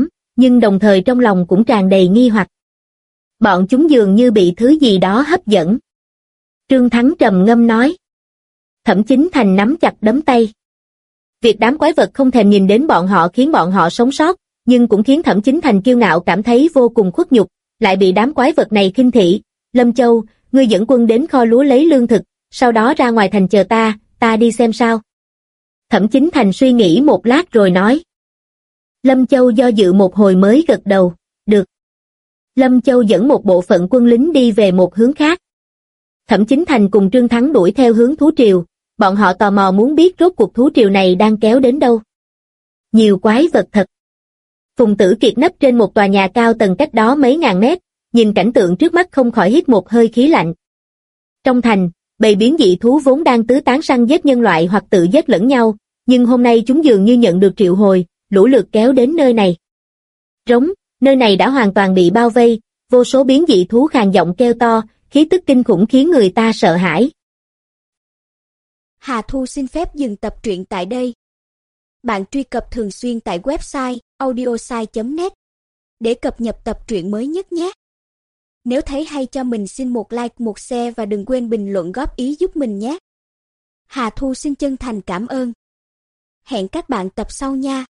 Speaker 2: nhưng đồng thời trong lòng cũng tràn đầy nghi hoặc. Bọn chúng dường như bị thứ gì đó hấp dẫn. Trương Thắng trầm ngâm nói. Thẩm Chính Thành nắm chặt đấm tay. Việc đám quái vật không thèm nhìn đến bọn họ khiến bọn họ sống sót, nhưng cũng khiến Thẩm Chính Thành kiêu ngạo cảm thấy vô cùng khuất nhục, lại bị đám quái vật này khinh thị. Lâm Châu, ngươi dẫn quân đến kho lúa lấy lương thực, sau đó ra ngoài thành chờ ta đi xem sao. Thẩm Chính Thành suy nghĩ một lát rồi nói. Lâm Châu do dự một hồi mới gật đầu, được. Lâm Châu dẫn một bộ phận quân lính đi về một hướng khác. Thẩm Chính Thành cùng Trương Thắng đuổi theo hướng thú triều, bọn họ tò mò muốn biết rốt cuộc thú triều này đang kéo đến đâu. Nhiều quái vật thật. Phùng Tử Kiệt nấp trên một tòa nhà cao tầng cách đó mấy ngàn mét, nhìn cảnh tượng trước mắt không khỏi hít một hơi khí lạnh. Trong thành, bầy biến dị thú vốn đang tứ tán săn giết nhân loại hoặc tự giết lẫn nhau, nhưng hôm nay chúng dường như nhận được triệu hồi, lũ lượt kéo đến nơi này. Rống, nơi này đã hoàn toàn bị bao vây, vô số biến dị thú khàn giọng kêu to, khí tức kinh khủng khiến người ta sợ hãi.
Speaker 3: Hà Thu xin phép dừng tập truyện tại đây. Bạn truy cập thường xuyên tại website audiosai.net để cập nhật tập truyện mới nhất nhé. Nếu thấy hay cho mình xin một like, một share và đừng quên bình luận góp ý giúp mình nhé. Hà Thu xin chân thành cảm ơn. Hẹn các bạn tập sau nha.